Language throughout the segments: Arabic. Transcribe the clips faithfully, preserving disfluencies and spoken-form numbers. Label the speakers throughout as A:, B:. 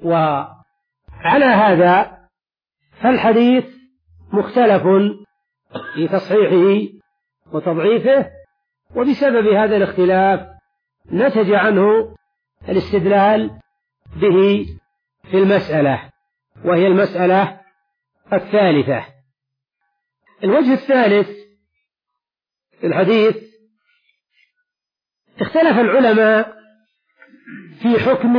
A: وعلى هذا فالحديث مختلف في تصحيحه وتضعيفه، وبسبب هذا الاختلاف نتج عنه الاستدلال به في المسألة، وهي المسألة الثالثة. الوجه الثالث في الحديث: اختلف العلماء في حكم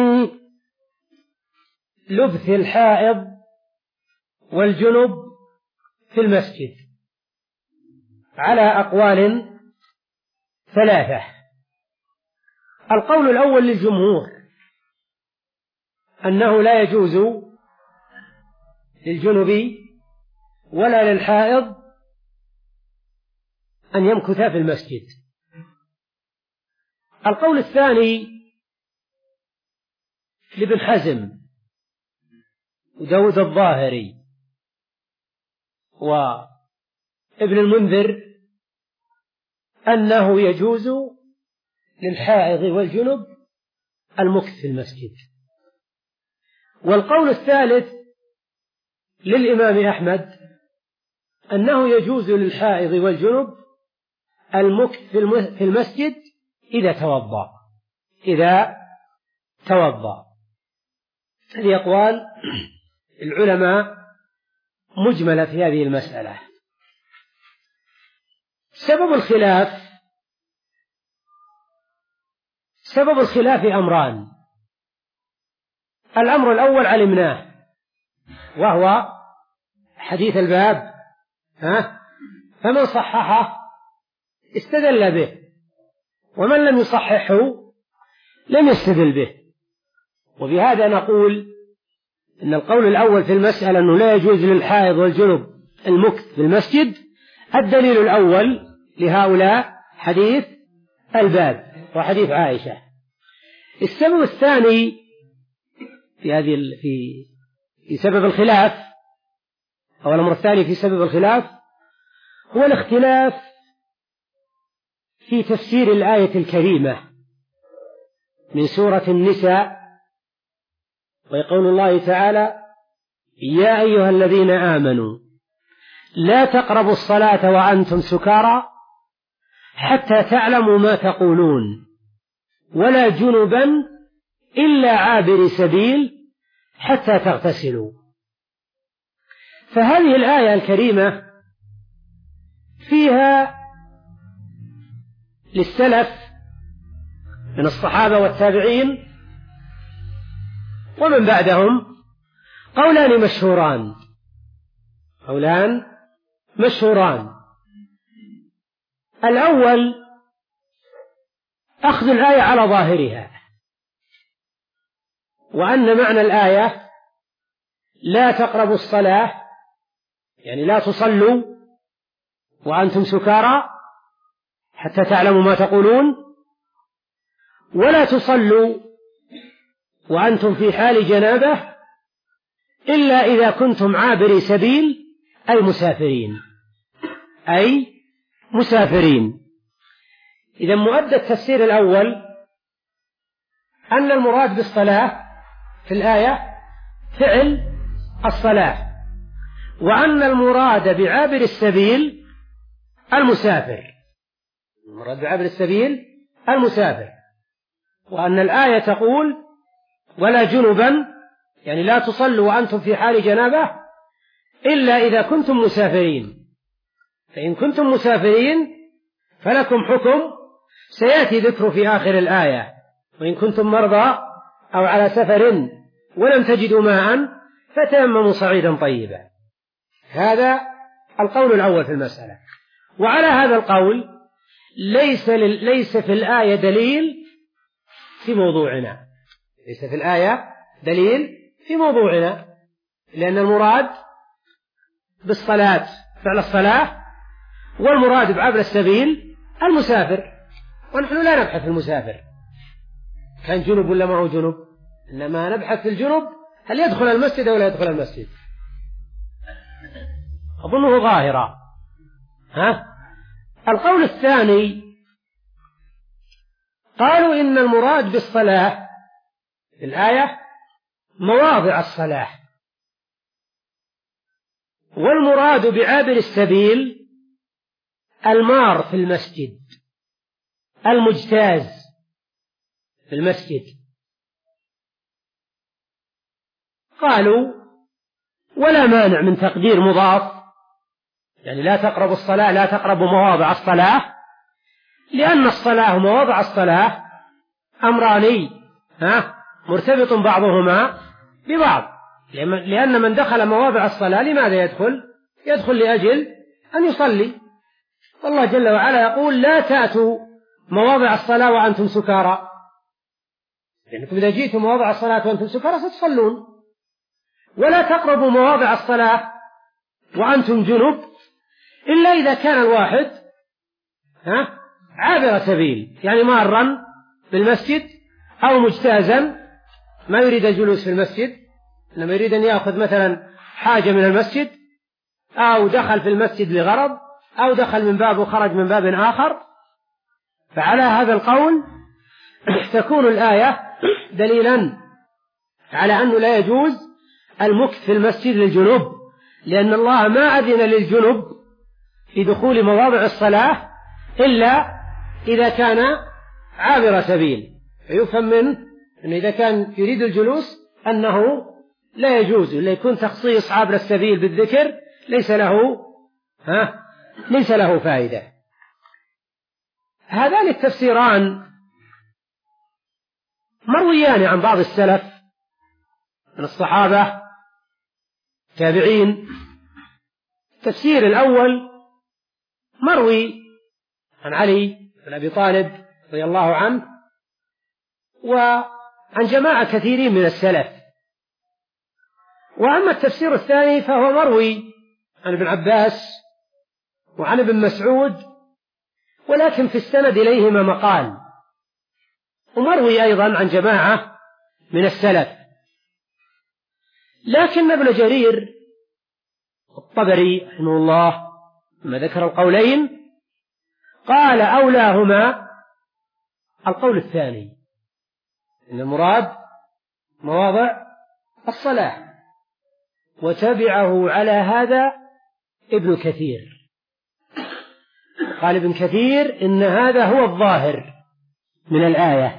A: لبث الحائض والجنب في المسجد على أقوال ثلاثة. القول الأول للجمهور أنه لا يجوز للجنب ولا للحائض أن يمكثا في المسجد. القول الثاني لابن حزم وداود الظاهري وابن المنذر أنه يجوز للحائض والجنب المكث في المسجد. والقول الثالث للإمام أحمد أنه يجوز للحائض والجنب المكث في المسجد إذا توضأ إذا توضأ هذه أقوال العلماء مجملة في هذه المسألة. سبب الخلاف سبب الخلاف أمران. الأمر الأول علمناه، وهو حديث الباب، ها؟ فمن صححه استدل به، ومن لم يصححه لم يستدل به. وبهذا نقول إن القول الأول في المسألة أنه لا يجوز للحائض والجنب المكث في المسجد، الدليل الأول لهؤلاء حديث الباب وحديث عائشة. السبب الثاني في هذه في في سبب الخلاف، أو الأمر الثاني في سبب الخلاف، هو الاختلاف في تفسير الآية الكريمة من سورة النساء، ويقول الله تعالى: يا أيها الذين آمنوا لا تقربوا الصلاة وأنتم سكارى حتى تعلموا ما تقولون ولا جنبا إلا عابر سبيل حتى تغتسلوا. فهذه الآية الكريمة فيها للسلف من الصحابة والتابعين ومن بعدهم قولان مشهوران قولان مشهوران الأول أخذ الآية على ظاهرها، وأن معنى الآية لا تقربوا الصلاة يعني لا تصلوا وأنتم سكارى حتى تعلموا ما تقولون، ولا تصلوا وأنتم في حال جنابة إلا إذا كنتم عابري سبيل أي مسافرين أي مسافرين. إذا مؤدى التفسير الأول أن المراد بالصلاة في الآية فعل الصلاة، وأن المراد بعابر السبيل المسافر المراد بعابر السبيل المسافر وأن الآية تقول: ولا جنبا يعني لا تصلوا وأنتم في حال جنابة إلا إذا كنتم مسافرين، فإن كنتم مسافرين فلكم حكم سيأتي ذكر في آخر الآية: وإن كنتم مرضى أو على سفر ولم تجدوا ماء فتيمموا صعيدا طيبا. هذا القول الأول في المسألة. وعلى هذا القول ليس, ليس في الآية دليل في موضوعنا ليس في الآية دليل في موضوعنا لأن المراد بالصلاة فعل الصلاة، والمراد بعبر السبيل المسافر، ونحن لا نبحث في المسافر كان جنب ولا ما هو جنب، إنما نبحث في الجنب هل يدخل المسجد أو لا يدخل المسجد. أظنه ظاهرا. ها؟ القول الثاني قالوا إن المراد بالصلاة في الآية مواضع الصلاة. والمراد بعابر السبيل المار في المسجد، المجتاز في المسجد. قالوا ولا مانع من تقدير مضاف، يعني لا تقربوا الصلاة، لا تقربوا مواضع الصلاة، لأن الصلاة ومواضع الصلاة أمران ها مرتبط بعضهما ببعض، لأن من دخل مواضع الصلاة لماذا يدخل؟ يدخل لأجل أن يصلي، والله جل وعلا يقول لا تأتوا مواضع الصلاة وأنتم سكارى، لأنكم إذا جئتم مواضع الصلاة وأنتم سكارى ستصلون. ولا تقربوا مواضع الصلاة وأنتم جنب إلا إذا كان الواحد ها عابر سبيل، يعني مارا بالمسجد أو مجتازا، ما يريد الجلوس في المسجد، إنما يريد أن يأخذ مثلا حاجة من المسجد، أو دخل في المسجد لغرض، أو دخل من باب وخرج من باب آخر. فعلى هذا القول تكون الآية دليلا على أنه لا يجوز المكث في المسجد للجنوب، لأن الله ما أذن للجنوب في دخول مواضع الصلاة إلا إذا كان عابر سبيل. فيفهم منه أن إذا كان يريد الجلوس أنه لا يجوز، إلا يكون تخصيص عابر السبيل بالذكر ليس له ها ليس له فائدة. هذان التفسيران مرويان عن بعض السلف من الصحابة تابعين. التفسير الأول مروي عن علي بن أبي طالب رضي الله عنه وعن جماعة كثيرين من السلف. وأما التفسير الثاني فهو مروي عن ابن عباس وعن ابن مسعود، ولكن في السند إليهما مقال، ومروي أيضا عن جماعة من السلف. لكن ابن جرير الطبري رحمه الله لما ذكر القولين قال أولاهما القول الثاني، إن المراد مواضع الصلاة، وتبعه على هذا ابن كثير. قال ابن كثير إن هذا هو الظاهر من الآية.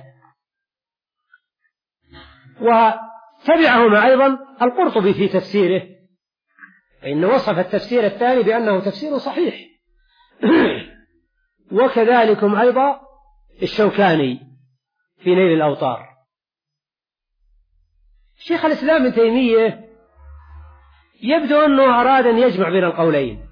A: وتبعهما أيضا القرطبي في تفسيره، فإن وصف التفسير الثاني بأنه تفسير صحيح. وكذلكم أيضا الشوكاني في نيل الأوطار. شيخ الإسلام ابن تيمية يبدو أنه أراد أن يجمع بين القولين،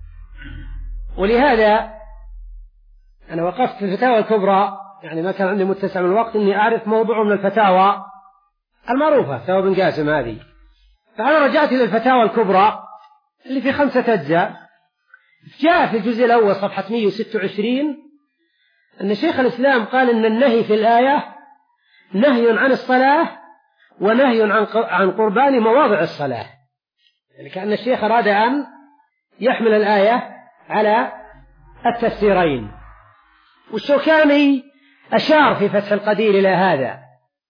A: ولهذا أنا وقفت في الفتاوى الكبرى، يعني ما كان عندي متسع من الوقت إني أعرف موضوع من الفتاوى المعروفة فتاوى ابن قاسم هذه، فأنا رجعت إلى الفتاوى الكبرى اللي في خمسة أجزاء. جاء في الجزء الأول صفحة مئة وستة وعشرين أن شيخ الإسلام قال إن النهي في الآية نهي عن الصلاة ونهي عن قربان مواضع الصلاة، يعني كأن الشيخ أراد أن يحمل الآية على التفسيرين. والشوكاني أشار في فتح القدير إلى هذا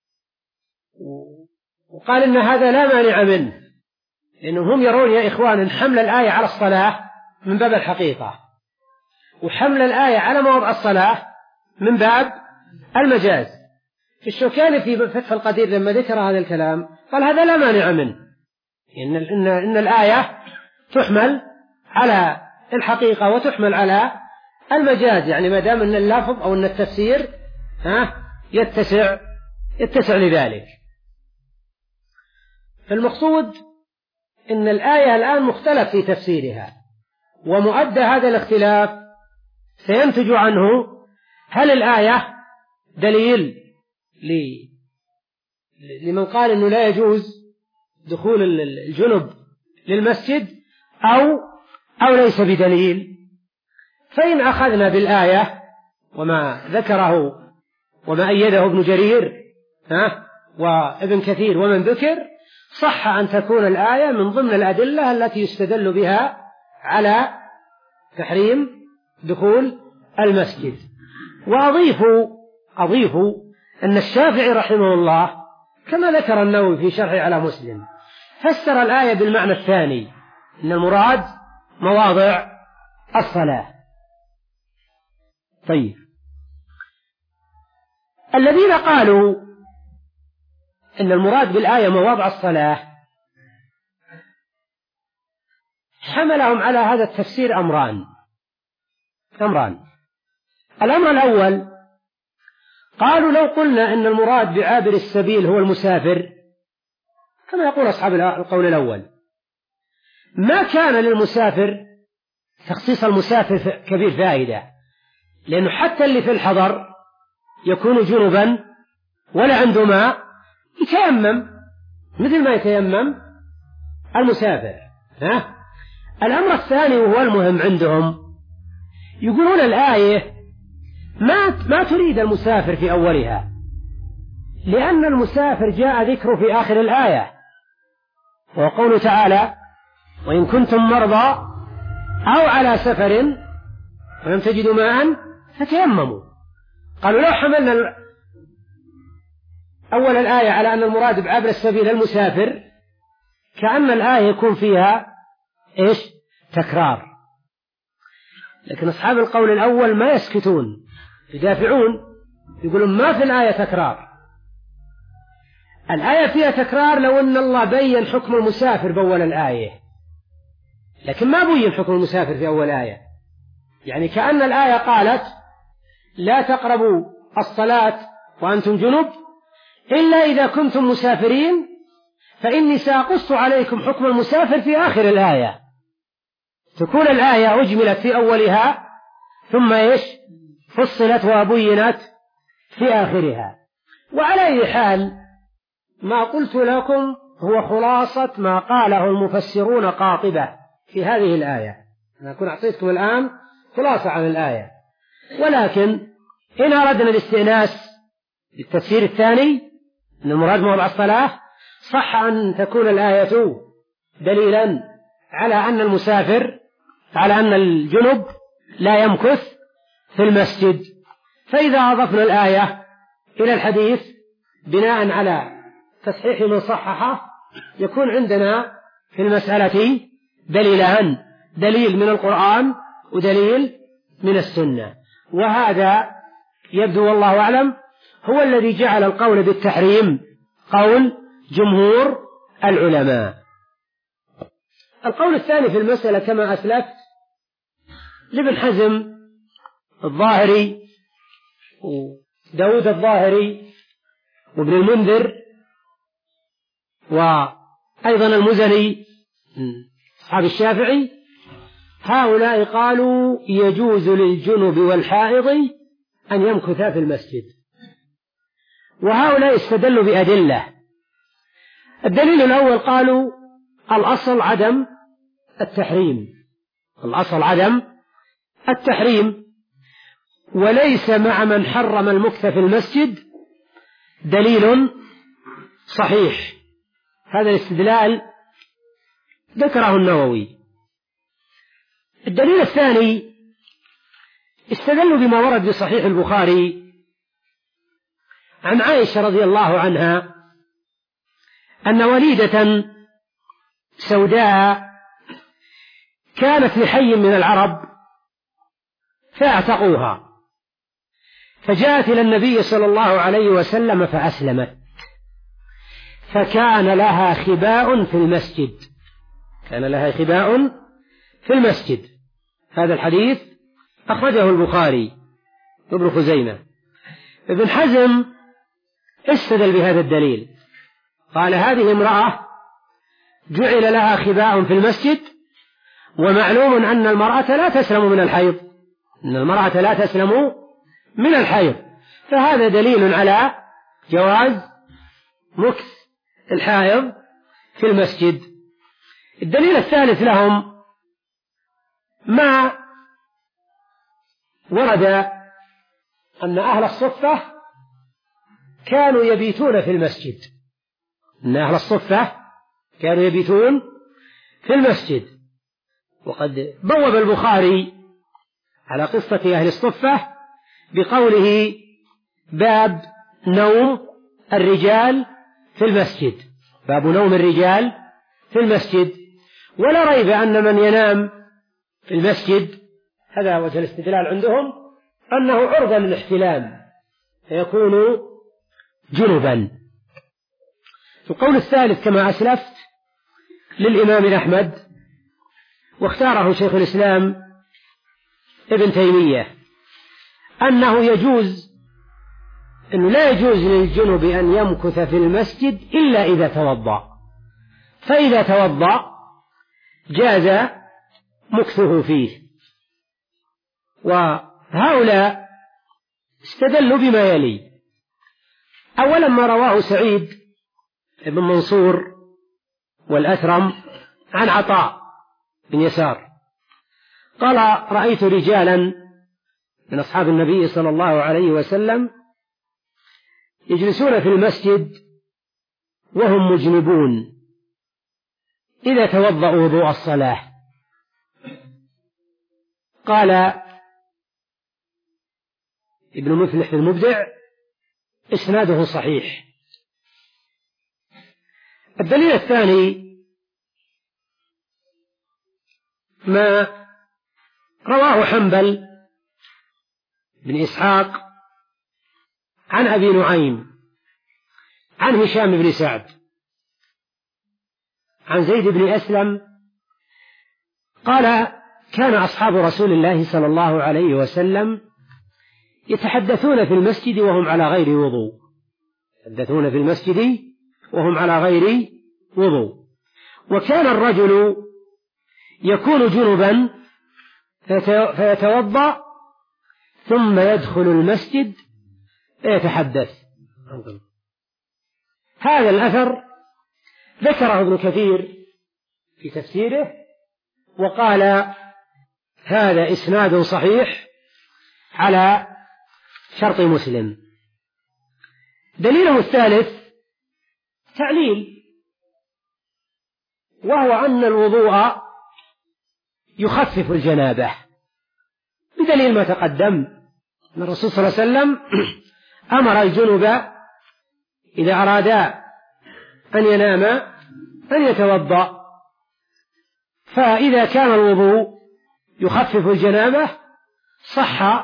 A: وقال إن هذا لا مانع منه، لأنهم هم يرون يا إخوان أن حمل الآية على الصلاة من باب الحقيقة، وحمل الآية على مواضع الصلاة من باب المجاز. الشوكاني في فتح القدير لما ذكر هذا الكلام قال هذا لا مانع منه، إن, إن, إن الآية تحمل على الحقيقة وتحمل على المجاز، يعني ما دام أن اللفظ أو أن التفسير ها يتسع يتسع لذلك. فالمقصود إن الآية الآن مختلف في تفسيرها، ومؤدى هذا الاختلاف سينتج عنه هل الآية دليل لمن قال إنه لا يجوز دخول الجنب للمسجد أو أو ليس بدليل. فإن أخذنا بالآية وما ذكره وما أيده ابن جرير ها وابن كثير ومن ذكر، صح أن تكون الآية من ضمن الأدلة التي يستدل بها على تحريم دخول المسجد. وأضيف أضيف أن الشافعي رحمه الله كما ذكر النووي في شرحه على مسلم، فسر الآية بالمعنى الثاني، إن المراد مواضع الصلاة. طيب، الذين قالوا إن المراد بالآية مواضع الصلاة حملهم على هذا التفسير أمران أمران الأمر الأول، قالوا لو قلنا إن المراد بعابر السبيل هو المسافر كما يقول أصحاب القول الأول، ما كان للمسافر تخصيص المسافر كبير فائدة، لأنه حتى اللي في الحضر يكون جنبا ولا عنده ماء يتيمم مثل ما يتيمم المسافر. ها؟ الأمر الثاني وهو المهم عندهم، يقولون الآية ما ما تريد المسافر في أولها، لأن المسافر جاء ذكره في آخر الآية، وقوله تعالى: وإن كنتم مرضى أو على سفر ولم تجدوا ماء فتيمموا. قالوا لو حملنا أول الآية على أن المراد بعبر السبيل المسافر كأن الآية يكون فيها إيش؟ تكرار. لكن أصحاب القول الأول ما يسكتون، يدافعون، يقولون ما في الآية تكرار. الآية فيها تكرار لو أن الله بين حكم المسافر بأول الآية، لكن ما بين حكم المسافر في أول آية. يعني كأن الآية قالت: لا تقربوا الصلاة وأنتم جنب إلا إذا كنتم مسافرين، فإني سأقص عليكم حكم المسافر في آخر الآية. تكون الآية أجملت في أولها ثم إيش؟ فصلت وبينت في آخرها. وعلى أي حال ما قلت لكم هو خلاصة ما قاله المفسرون قاطبة في هذه الآية. أنا أكون أعطيتكم الآن خلاصة عن الآية، ولكن إن أردنا الاستئناس بالتفسير الثاني أن المراد موضع الصلاة، صح أن تكون الآية دليلا على أن المسافر على أن الجنب لا يمكث في المسجد. فإذا أضفنا الآية إلى الحديث بناء على تصحيح من صححه يكون عندنا في المسألة دليلان، دليل من القرآن ودليل من السنة. وهذا يبدو والله أعلم هو الذي جعل القول بالتحريم قول جمهور العلماء. القول الثاني في المسألة كما أسلفت لابن حزم الظاهري وداود الظاهري وابن المنذر وأيضا المزني أصحاب الشافعي، هؤلاء قالوا يجوز للجنب والحائض أن يمكثا في المسجد، وهؤلاء استدلوا بأدلة. الدليل الأول قالوا الأصل عدم التحريم، الأصل عدم التحريم، وليس مع من حرم المكث في المسجد دليل صحيح. هذا الاستدلال ذكره النووي. الدليل الثاني استدلوا بما ورد بصحيح البخاري عن عائشة رضي الله عنها أن وليدة سوداء كانت لحي من العرب فاعتقوها، فجاءت إلى النبي صلى الله عليه وسلم فأسلمت، فكان لها خباء في المسجد، كان لها خباء في المسجد. هذا الحديث أخرجه البخاري وابن خزيمة. ابن حزم استدل بهذا الدليل، قال هذه امرأة جعل لها خباء في المسجد، ومعلوم أن المرأة لا تسلم من الحيض، أن المرأة لا تسلم من الحيض، فهذا دليل على جواز مكث الحائض في المسجد. الدليل الثالث لهم ما ورد أن أهل الصفة كانوا يبيتون في المسجد، أن أهل الصفة كانوا يبيتون في المسجد. وقد بوب البخاري على قصة أهل الصفة بقوله: باب نوم الرجال في المسجد، باب نوم الرجال في المسجد. ولا ريب أن من ينام في المسجد هذا وجه الاستدلال عندهم أنه عرضة للاحتلام فيكون جنبا. القول الثالث كما أسلفت للإمام أحمد، واختاره شيخ الإسلام ابن تيمية، أنه يجوز أنه لا يجوز للجنب أن يمكث في المسجد إلا إذا توضأ، فإذا توضأ جاز مكثه فيه. وهؤلاء استدلوا بما يلي: أولا ما رواه سعيد بن منصور والأثرم عن عطاء بن يسار قال: رأيت رجالا من أصحاب النبي صلى الله عليه وسلم يجلسون في المسجد وهم مجنبون إذا توضأوا وضوء الصلاة. قال ابن مفلح في المبدع: إسناده صحيح. الدليل الثاني ما رواه حنبل بن إسحاق عن أبي نعيم عن هشام بن سعد عن زيد بن أسلم قال: كان أصحاب رسول الله صلى الله عليه وسلم يتحدثون في المسجد وهم على غير وضوء يتحدثون في المسجد وهم على غير وضوء وكان الرجل يكون جنبا فيتوضأ ثم يدخل المسجد فيتحدث. هذا الأثر ذكره ابن كثير في تفسيره وقال: هذا إسناد صحيح على شرط مسلم. دليله الثالث تعليل، وهو أن الوضوء يخفف الجنابة بدليل ما تقدم أن الرسول صلى الله عليه وسلم أمر الجنب إذا أرادا أن ينام أن يتوضأ، فإذا كان الوضوء يخفف الجنابة صح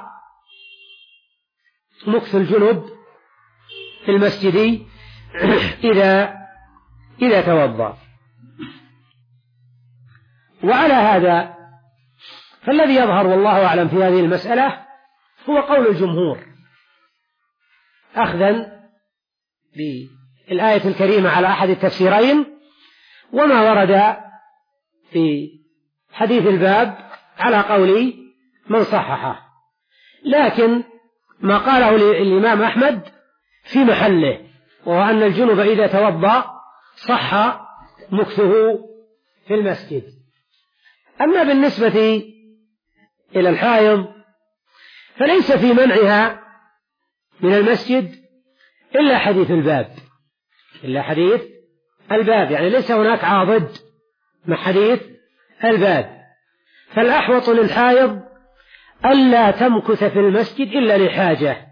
A: مكث الجنب في المسجد إذا إذا توضأ. وعلى هذا فالذي يظهر والله أعلم في هذه المسألة هو قول الجمهور، أخذا بالآية الكريمة على أحد التفسيرين وما ورد في حديث الباب على قول من صححه. لكن ما قاله الإمام أحمد في محله، وهو أن الجنب إذا توضأ صح مكثه في المسجد. أما بالنسبة إلى الحائض فليس في منعها من المسجد إلا حديث الباب إلا حديث الباب يعني ليس هناك عاضد مع حديث الباب. فالأحوط للحائض ألا تمكث في المسجد إلا لحاجة،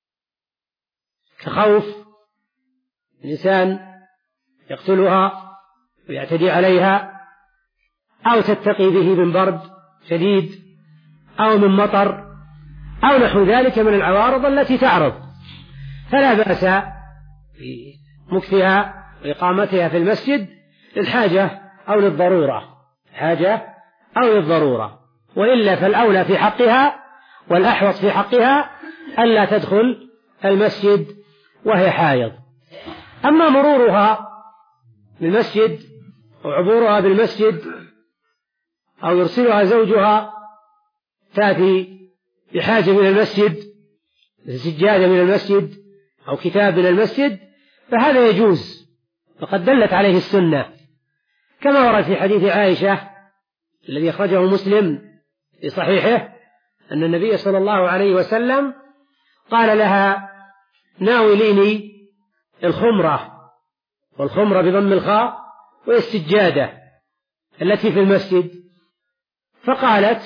A: كخوف الإنسان يقتلها ويعتدي عليها، أو تتقي به من برد شديد أو من مطر أو نحو ذلك من العوارض التي تعرض، فلا بأس بمكثها وإقامتها في المسجد للحاجة أو للضرورة حاجة أو للضرورة، وإلا فالأولى في حقها والأحوط في حقها ألا تدخل المسجد وهي حائض. أما مرورها بالمسجد أو عبورها بالمسجد أو يرسلها زوجها تأتي بحاجة من المسجد سجادة من المسجد أو كتاب من المسجد فهذا يجوز، وقد دلت عليه السنة كما ورد في حديث عائشة الذي أخرجه مسلم في صحيحه أن النبي صلى الله عليه وسلم قال لها: ناوليني الخمرة، والخمرة بضم الخاء وهي السجادة التي في المسجد، فقالت: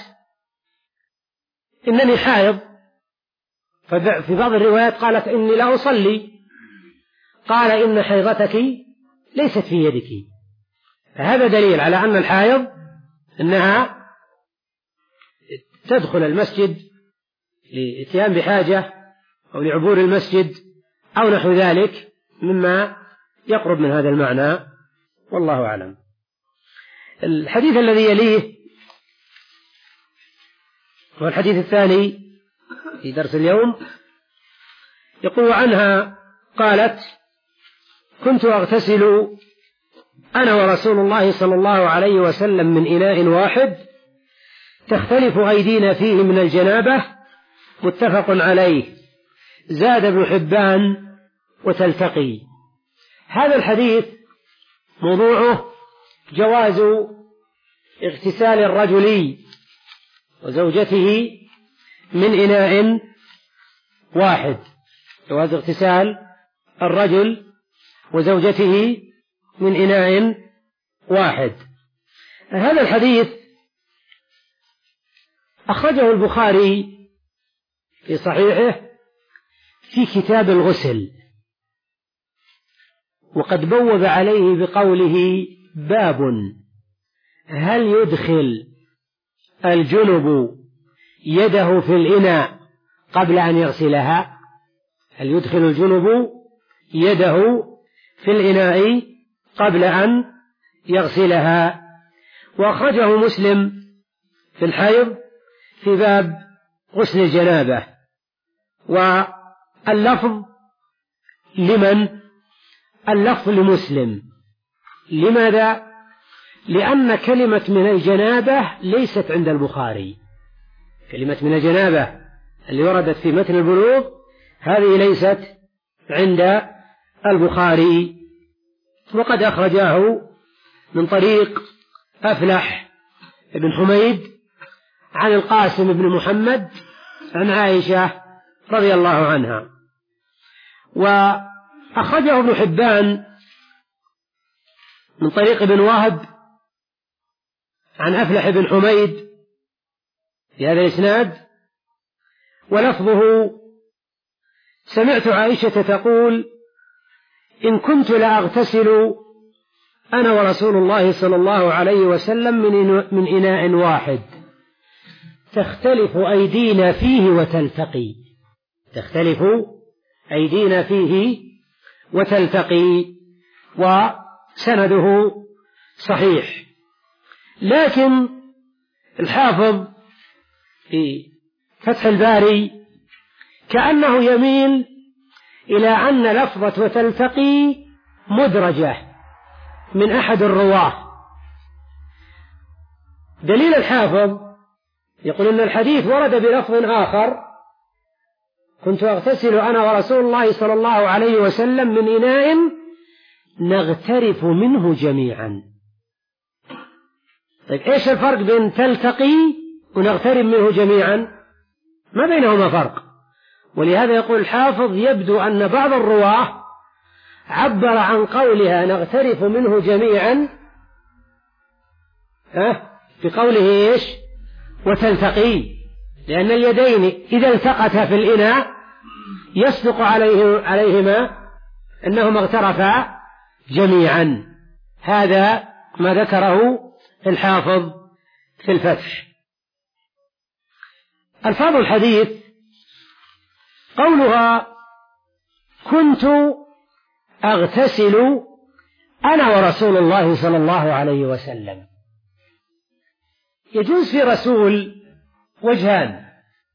A: إنني حائض. في بعض الروايات قالت: إني لا أصلي. قال إن حيضتك ليست في يدك. فهذا دليل على أن الحائض أنها تدخل المسجد لإتيان بحاجة أو لعبور المسجد أو نحو ذلك مما يقرب من هذا المعنى، والله أعلم. الحديث الذي يليه هو الحديث الثاني في درس اليوم. يقول عنها قالت: كنت أغتسل أنا ورسول الله صلى الله عليه وسلم من إناء واحد تختلف أيدينا فيه من الجنابة، متفق عليه. زاد ابن حبان: وتلتقي. هذا الحديث موضوعه جواز اغتسال الرجل وزوجته من إناء واحد، جواز اغتسال الرجل وزوجته من إناء واحد. هذا الحديث أخرجه البخاري في صحيحه في كتاب الغسل، وقد بوب عليه بقوله: باب هل يدخل الجنب يده في الإناء قبل أن يغسلها؟ هل يدخل الجنب يده في الإناء قبل أن يغسلها؟ وأخرجه مسلم في الحيض في باب غسل الجنابة. واللفظ لمن؟ اللفظ لمسلم. لماذا؟ لأن كلمة من الجنابة ليست عند البخاري. كلمة من الجنابة اللي وردت في متن البلوغ هذه ليست عند البخاري، وقد أخرجاه من طريق أفلح بن حميد عن القاسم بن محمد عن عائشة رضي الله عنها. وأخرجه ابن حبان من طريق ابن وهب عن أفلح بن حميد في هذا الإسناد، ولفظه: سمعت عائشة تقول: إن كنت لأغتسل أنا ورسول الله صلى الله عليه وسلم من إناء واحد تختلف أيدينا فيه وتلتقي. تختلف أيدينا فيه وتلتقي. وسنده صحيح، لكن الحافظ في فتح الباري كأنه يميل إلى أن لفظة وتلتقي مدرجة من أحد الرواة. دليل الحافظ يقول إن الحديث ورد بلفظ آخر: كنت أغتسل أنا ورسول الله صلى الله عليه وسلم من إناء نغترف منه جميعا. طيب إيش الفرق بين تلتقي ونغترف منه جميعا؟ ما بينهما فرق. ولهذا يقول الحافظ: يبدو أن بعض الرواة عبر عن قولها نغترف منه جميعا ها بقوله إيش؟ وتلتقي، لأن اليدين إذا التقتا في الإناء يصدق عليه عليهما أنهما اغترفا جميعا. هذا ما ذكره الحافظ في الفتح. ألفاظ الحديث: قولها كنت أغتسل أنا ورسول الله صلى الله عليه وسلم، يجوز في رسول وجهان: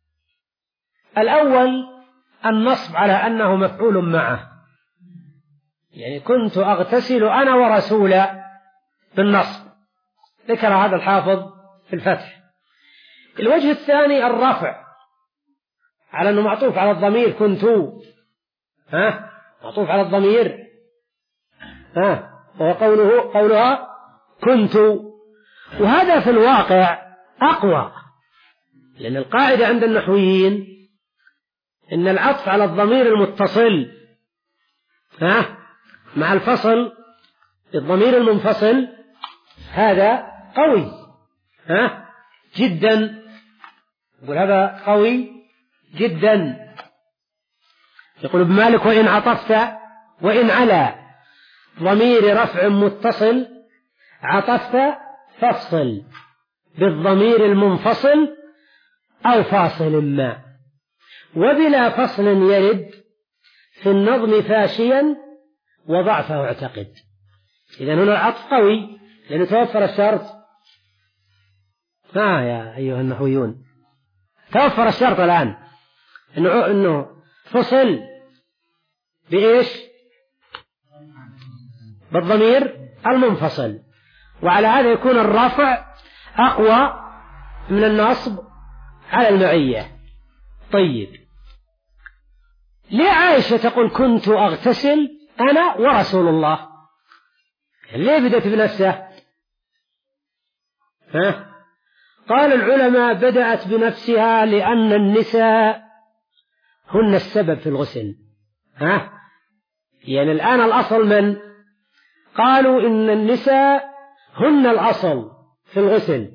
A: الأول النصب على أنه مفعول معه، يعني كنت أغتسل أنا ورسول بالنصب، ذكر هذا الحافظ في الفتح. الوجه الثاني الرفع على أنه معطوف على الضمير كنت، ها معطوف على الضمير، ها وهو قوله قولها كنت. وهذا في الواقع أقوى، لأن القاعدة عند النحويين إن العطف على الضمير المتصل ها مع الفصل الضمير المنفصل هذا قوي ها جدا، يقول هذا قوي جدا. يقول ابن مالك: وإن عطفت وإن على ضمير رفع متصل عطفت فافصل بالضمير المنفصل أو فاصل ما، وبلا فصل يرد في النظم فاشيا وضعفه اعتقد. إذن هنا العطف قوي لأنه توفر الشرط. ها يا أيها النحويون، توفر الشرط الآن إنه, إنه فصل بإيش؟ بالضمير المنفصل، وعلى هذا يكون الرفع أقوى من النصب على المعية. طيب، ليه عائشة تقول كنت أغتسل أنا ورسول الله؟ ليه بدأت بنفسه؟ ها؟ قال العلماء بدأت بنفسها لأن النساء هن السبب في الغسل. ها؟ يعني الآن الأصل من؟ قالوا إن النساء هن الأصل في الغسل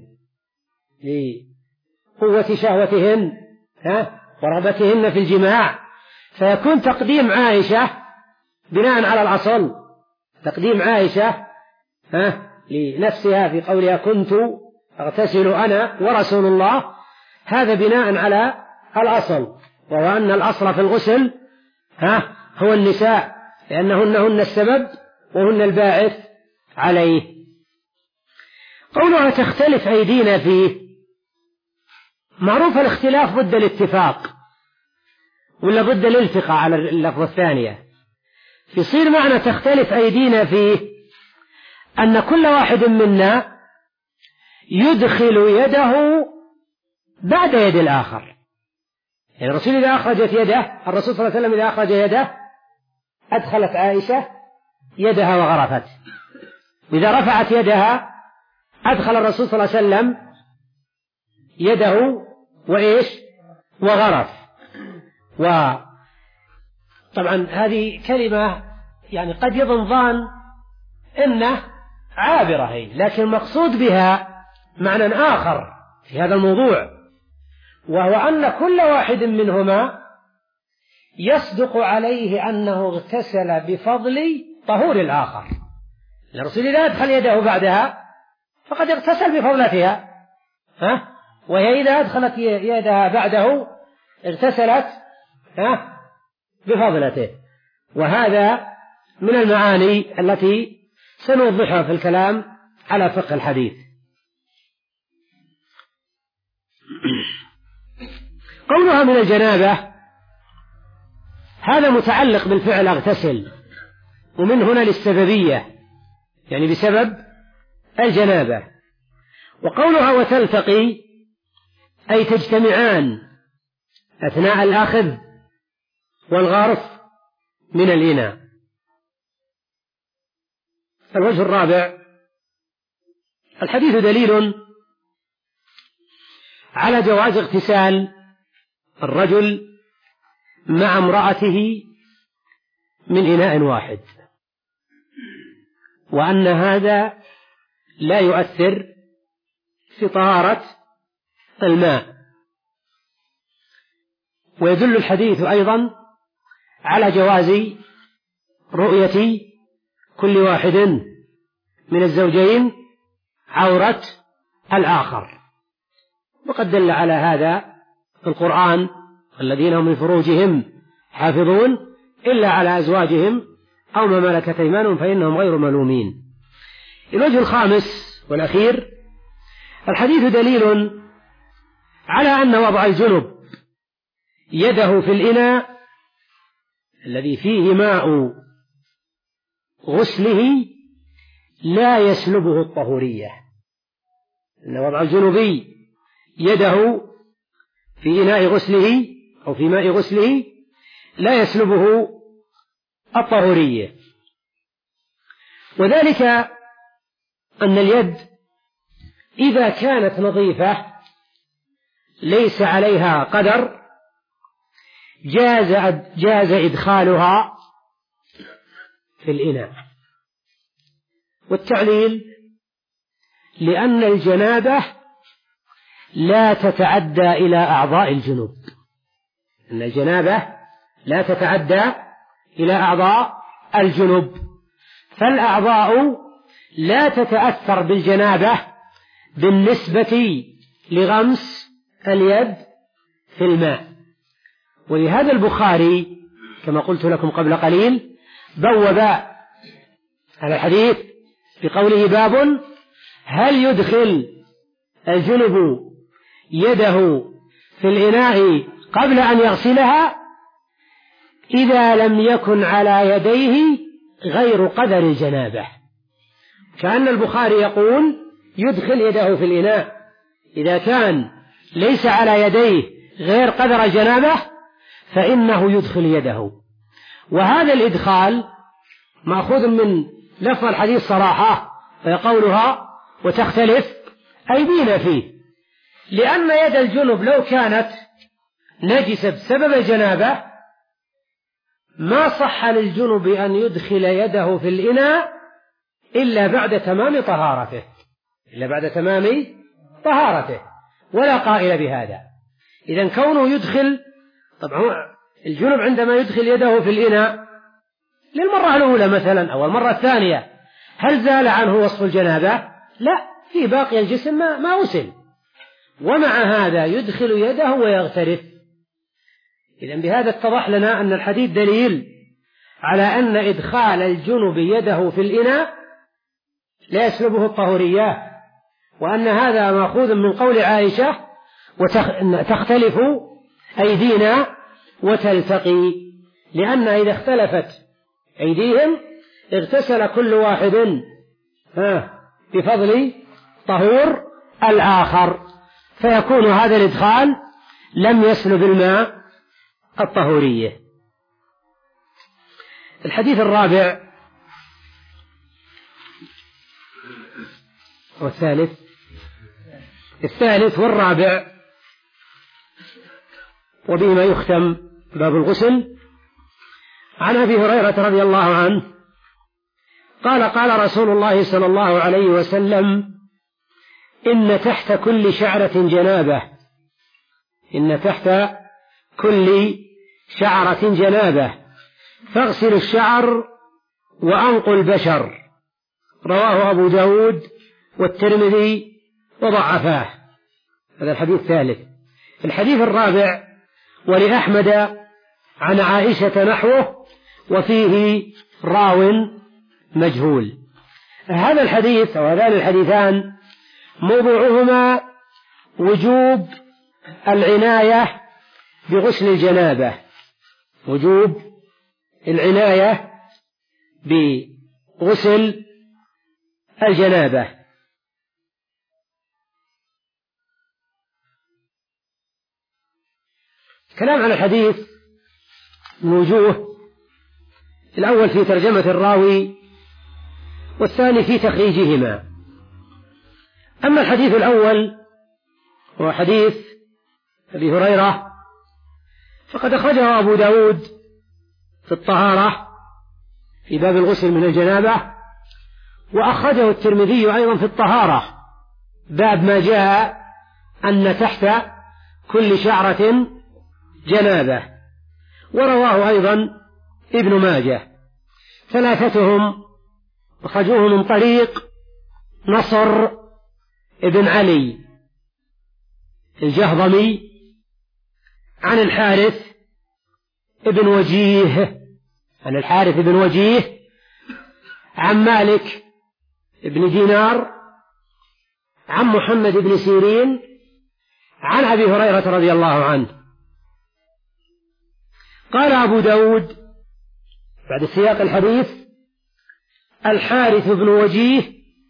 A: لقوة شهوتهن ها؟ ورغبتهن في الجماع، فيكون تقديم عائشة بناء على الأصل، تقديم عائشة ها؟ لنفسها في قولها كنت أغتسل أنا ورسول الله، هذا بناء على الأصل، وهو أن الأصل في الغسل ها؟ هو النساء، لأنهن هن السبب وهن الباعث عليه. قولها تختلف أيدينا فيه، معروف الاختلاف ضد الاتفاق ولا ضد الالتقاء على اللفظة الثانية. يصير معنى تختلف أيدينا فيه أن كل واحد منا يدخل يده بعد يد الآخر. يعني الرسول إذا أخرجت يده، الرسول صلى الله عليه وسلم إذا أخرج يده أدخلت عائشة يدها وغرفت، وإذا رفعت يدها أدخل الرسول صلى الله عليه وسلم يده وإيش وغرف. وطبعا هذه كلمة يعني قد يظن ظان إنه عابرة هي، لكن المقصود بها معنى آخر في هذا الموضوع، وهو أن كل واحد منهما يصدق عليه أنه اغتسل بفضل طهور الآخر. الرسول إذا أدخل يده بعدها فقد اغتسل بفضلتها، ها؟ وهي إذا أدخلت يدها بعده اغتسلت ها؟ بفضلته. وهذا من المعاني التي سنوضحها في الكلام على فقه الحديث. قولها من الجنابة هذا متعلق بالفعل اغتسل، ومن هنا للسببية، يعني بسبب الجنابة. وقولها وتلتقي أي تجتمعان أثناء الأخذ والغرف من الإناء. الوجه الرابع، الحديث دليل على جواز اغتسال الرجل مع امرأته من إناء واحد، وأن هذا لا يؤثر في طهارة الماء. ويدل الحديث أيضا على جواز رؤية كل واحد من الزوجين عورة الآخر، وقد دل على هذا في القرآن الذين هم لفروجهم حافظون إلا على أزواجهم أو ما ملكت أيمانهم فإنهم غير ملومين. الوجه الخامس والأخير، الحديث دليل على أن وضع الجنب يده في الإناء الذي فيه ماء غسله لا يسلبه الطهورية، أن وضع الجنبي يده في إناء غسله أو في ماء غسله لا يسلبه الطهورية. وذلك أن اليد إذا كانت نظيفة ليس عليها قدر جاز جاز إدخالها في الإناء. والتعليل لأن الجنابة لا تتعدى إلى أعضاء الجنوب، أن الجنابة لا تتعدى إلى أعضاء الجنب، فالأعضاء لا تتأثر بالجنابة بالنسبة لغمس اليد في الماء. ولهذا البخاري كما قلت لكم قبل قليل بوب على الحديث بقوله: باب هل يدخل الجنب يده في الإناء قبل أن يغسلها إذا لم يكن على يديه غير قدر الجنابة. كأن البخاري يقول يدخل يده في الإناء إذا كان ليس على يديه غير قدر الجنابة فإنه يدخل يده. وهذا الإدخال مأخوذ من لفظ الحديث صراحة وقولها وتختلف أيدينا فيه، لأن يد الجنب لو كانت نجسة بسبب الجنابة ما صح للجنب أن يدخل يده في الإناء إلا بعد تمام طهارته إلا بعد تمام طهارته ولا قائل بهذا. إذن كونه يدخل، طبعا الجنب عندما يدخل يده في الإناء للمرة الأولى مثلا أو المرة الثانية هل زال عنه وصف الجنابة؟ لا، في باقي الجسم ما, ما وصل، ومع هذا يدخل يده ويغترف. إذن بهذا اتضح لنا أن الحديث دليل على أن إدخال الجنب يده في الإناء لا يسلبه الطهوريات، وأن هذا مأخوذ من قول عائشة وتختلف أيدينا وتلتقي، لأن إذا اختلفت أيديهم اغتسل كل واحد بفضل طهور الآخر، فيكون هذا الإدخال لم يسلب الماء الطهورية. الحديث الرابع والثالث الثالث والرابع وبهما يختم باب الغسل. عن أبي هريرة رضي الله عنه قال: قال رسول الله صلى الله عليه وسلم: إن تحت كل شعرة جنابة إن تحت كل شعرة جنابة فاغسل الشعر وأنقوا البشر. رواه أبو داود والترمذي وضعفاه. هذا الحديث الثالث. الحديث الرابع ولأحمد عن عائشة نحوه وفيه راو مجهول. هذا الحديث أو هذان الحديثان موضوعهما وجوب العناية بغسل الجنابة وجوب العناية بغسل الجنابة. كلام عن الحديث من وجوه: الأول في ترجمة الراوي والثاني في تخريجهما. أما الحديث الأول هو حديث أبي هريرة فقد أخرجه أبو داود في الطهارة في باب الغسل من الجنابة، وأخرجه الترمذي أيضا في الطهارة باب ما جاء أن تحت كل شعرة جنابة، ورواه أيضا ابن ماجه. ثلاثتهم أخرجوه من طريق نصر ابن علي الجهضمي عن الحارث ابن وجيه عن الحارث ابن وجيه عن مالك ابن دينار عن محمد بن سيرين عن أبي هريرة رضي الله عنه. قال أبو داود بعد سياق الحديث: الحارث بن وجيه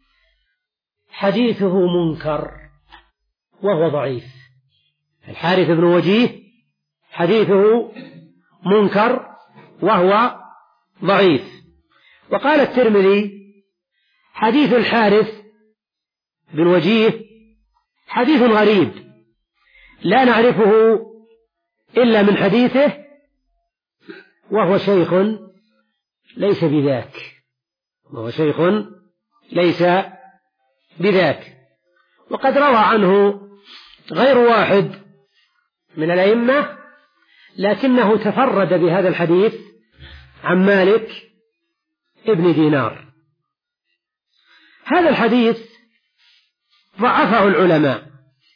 A: حديثه منكر وهو ضعيف. الحارث بن وجيه حديثه منكر وهو ضعيف. وقال الترمذي: حديث الحارث بن وجيه حديث غريب لا نعرفه إلا من حديثه وهو شيخ ليس بذاك وهو شيخ ليس بذاك وقد روى عنه غير واحد من الأئمة، لكنه تفرد بهذا الحديث عن مالك ابن دينار. هذا الحديث ضعفه العلماء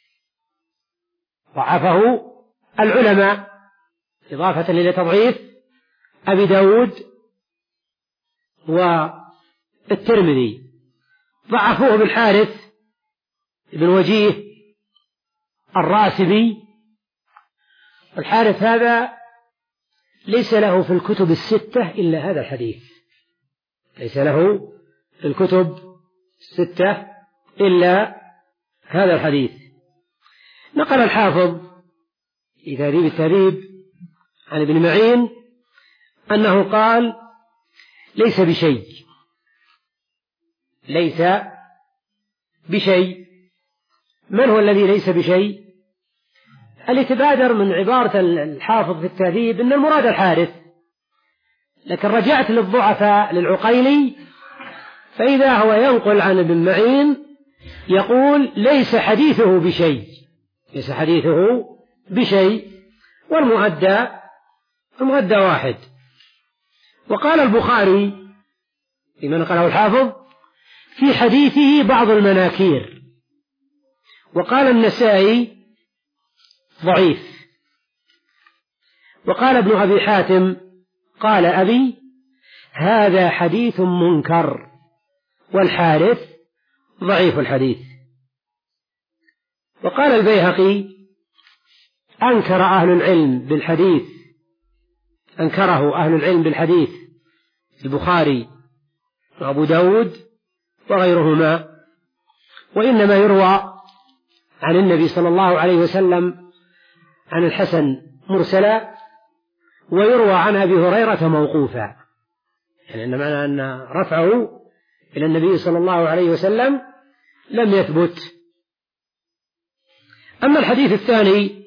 A: ضعفه العلماء إضافة إلى تضعيف أبي داود والترمذي. ضعفوه بالحارث بن وجيه الراسبي. الحارث هذا ليس له في الكتب الستة إلا هذا الحديث، ليس له في الكتب الستة إلا هذا الحديث. نقل الحافظ في تهذيب التهذيب عن ابن معين أنه قال ليس بشيء ليس بشيء. من هو الذي ليس بشيء؟ اللي تبادر من عبارة الحافظ في التهذيب أن المراد الحارث، لكن رجعت للضعفاء للعقيلي فإذا هو ينقل عن ابن معين يقول ليس حديثه بشيء ليس حديثه بشيء والمؤدى المؤدى واحد. وقال البخاري فيما نقله الحافظ في حديثه بعض المناكير. وقال النسائي ضعيف. وقال ابن أبي حاتم قال أبي هذا حديث منكر والحارث ضعيف الحديث. وقال البيهقي أنكر أهل العلم بالحديث أنكره أهل العلم بالحديث البخاري وأبو داود وغيرهما، وإنما يروى عن النبي صلى الله عليه وسلم عن الحسن مرسلا ويروى عن أبي هريرة موقوفا، يعني أن معنى أن رفعه إلى النبي صلى الله عليه وسلم لم يثبت. أما الحديث الثاني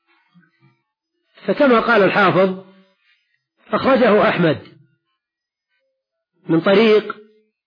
A: فكما قال الحافظ أخرجه أحمد من طريق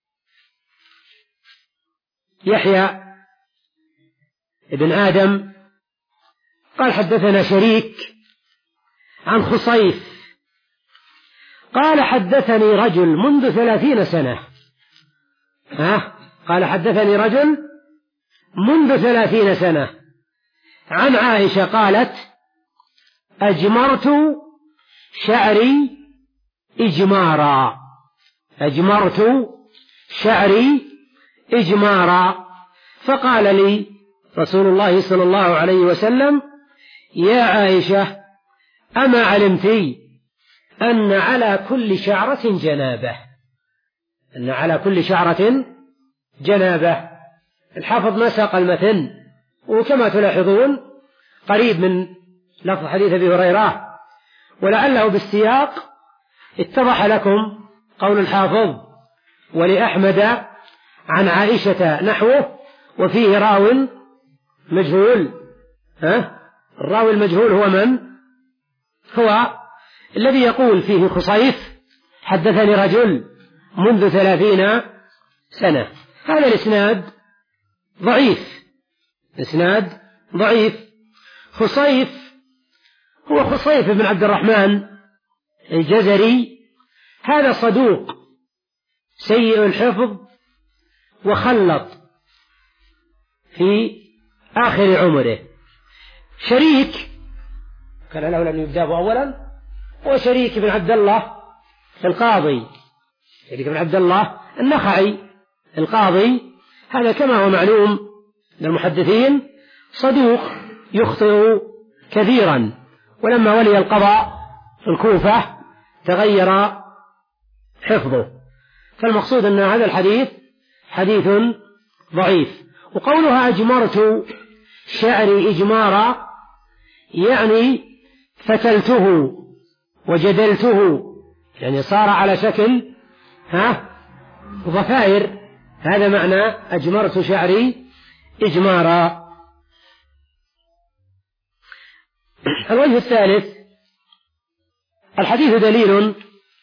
A: يحيى ابن آدم قال حدثنا شريك عن خصيف قال حدثني رجل منذ ثلاثين سنة ها قال حدثني رجل منذ ثلاثين سنة عن عائشة قالت أجمرت شعري إجمارا أجمرت شعري إجمارا فقال لي رسول الله صلى الله عليه وسلم يا عائشة أما علمتي أن على كل شعرة جنابة أن على كل شعرة جنابة. الحافظ ما ساق المتن وكما تلاحظون قريب من لفظ حديث أبي هريرة، ولعله بالسياق اتضح لكم قول الحافظ ولأحمد عن عائشة نحوه وفيه راو مجهول. ها؟ الراوي المجهول هو من؟ هو الذي يقول فيه خصيف حدثني رجل منذ ثلاثين سنة. هذا الإسناد ضعيف إسناد ضعيف. خصيف هو خصيف بن عبد الرحمن الجزري، هذا صدوق سيء الحفظ وخلط في آخر عمره. شريك كان له لم يبدأه أولا هو شريك بن عبد الله القاضي شريك بن عبد الله النخعي القاضي، هذا كما هو معلوم للمحدثين صدوق يخطئ كثيرا، ولما ولي القضاء في الكوفة تغير حفظه. فالمقصود أن هذا الحديث حديث ضعيف. وقولها أجمرت شعري إجمارا يعني فتلته وجدلته، يعني صار على شكل ها ضفائر، هذا معنى أجمرت شعري إجمارا. الوجه الثالث الحديث دليل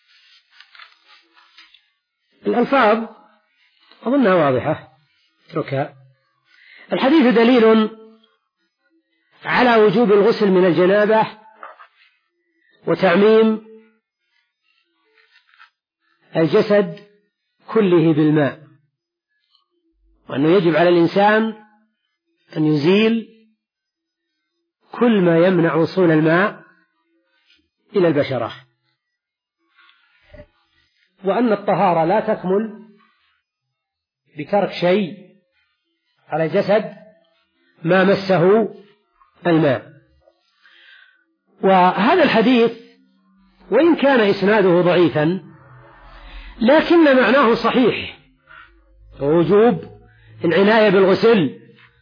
A: الألفاظ أظنها واضحة اتركها. الحديث دليل على وجوب الغسل من الجنابة وتعميم الجسد كله بالماء، وأنه يجب على الإنسان أن يزيل كل ما يمنع وصول الماء إلى البشرة، وأن الطهارة لا تكمل بترك شيء على الجسد ما مسه الماء. وهذا الحديث وإن كان إسناده ضعيفا لكن معناه صحيح، ووجوب العناية بالغسل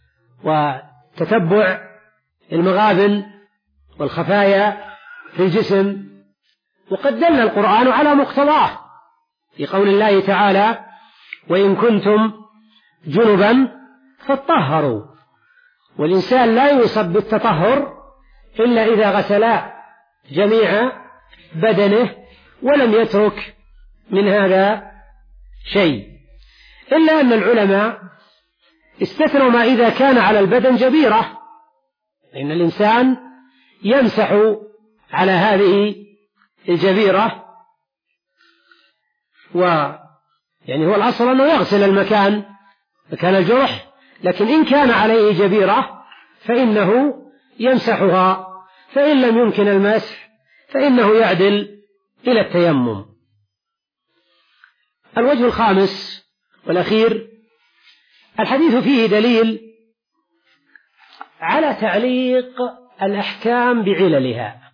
A: وتتبع المغابن والخفايا في الجسم، وقد دل القرآن على مقتضاه في قول الله تعالى: وإن كنتم جنبا فاطهروا. والإنسان لا يوصف بالتطهر إلا إذا غسل جميع بدنه ولم يترك من هذا شيء، إلا أن العلماء استثنوا ما إذا كان على البدن جبيرة، لأن الإنسان يمسح على هذه الجبيرة، ويعني هو الأصل أنه يغسل المكان مكان الجرح، لكن إن كان عليه جبيرة فإنه يمسحها، فإن لم يمكن المسح فإنه يعدل إلى التيمم. الوجه الخامس والأخير: الحديث فيه دليل على تعليق الأحكام بعللها،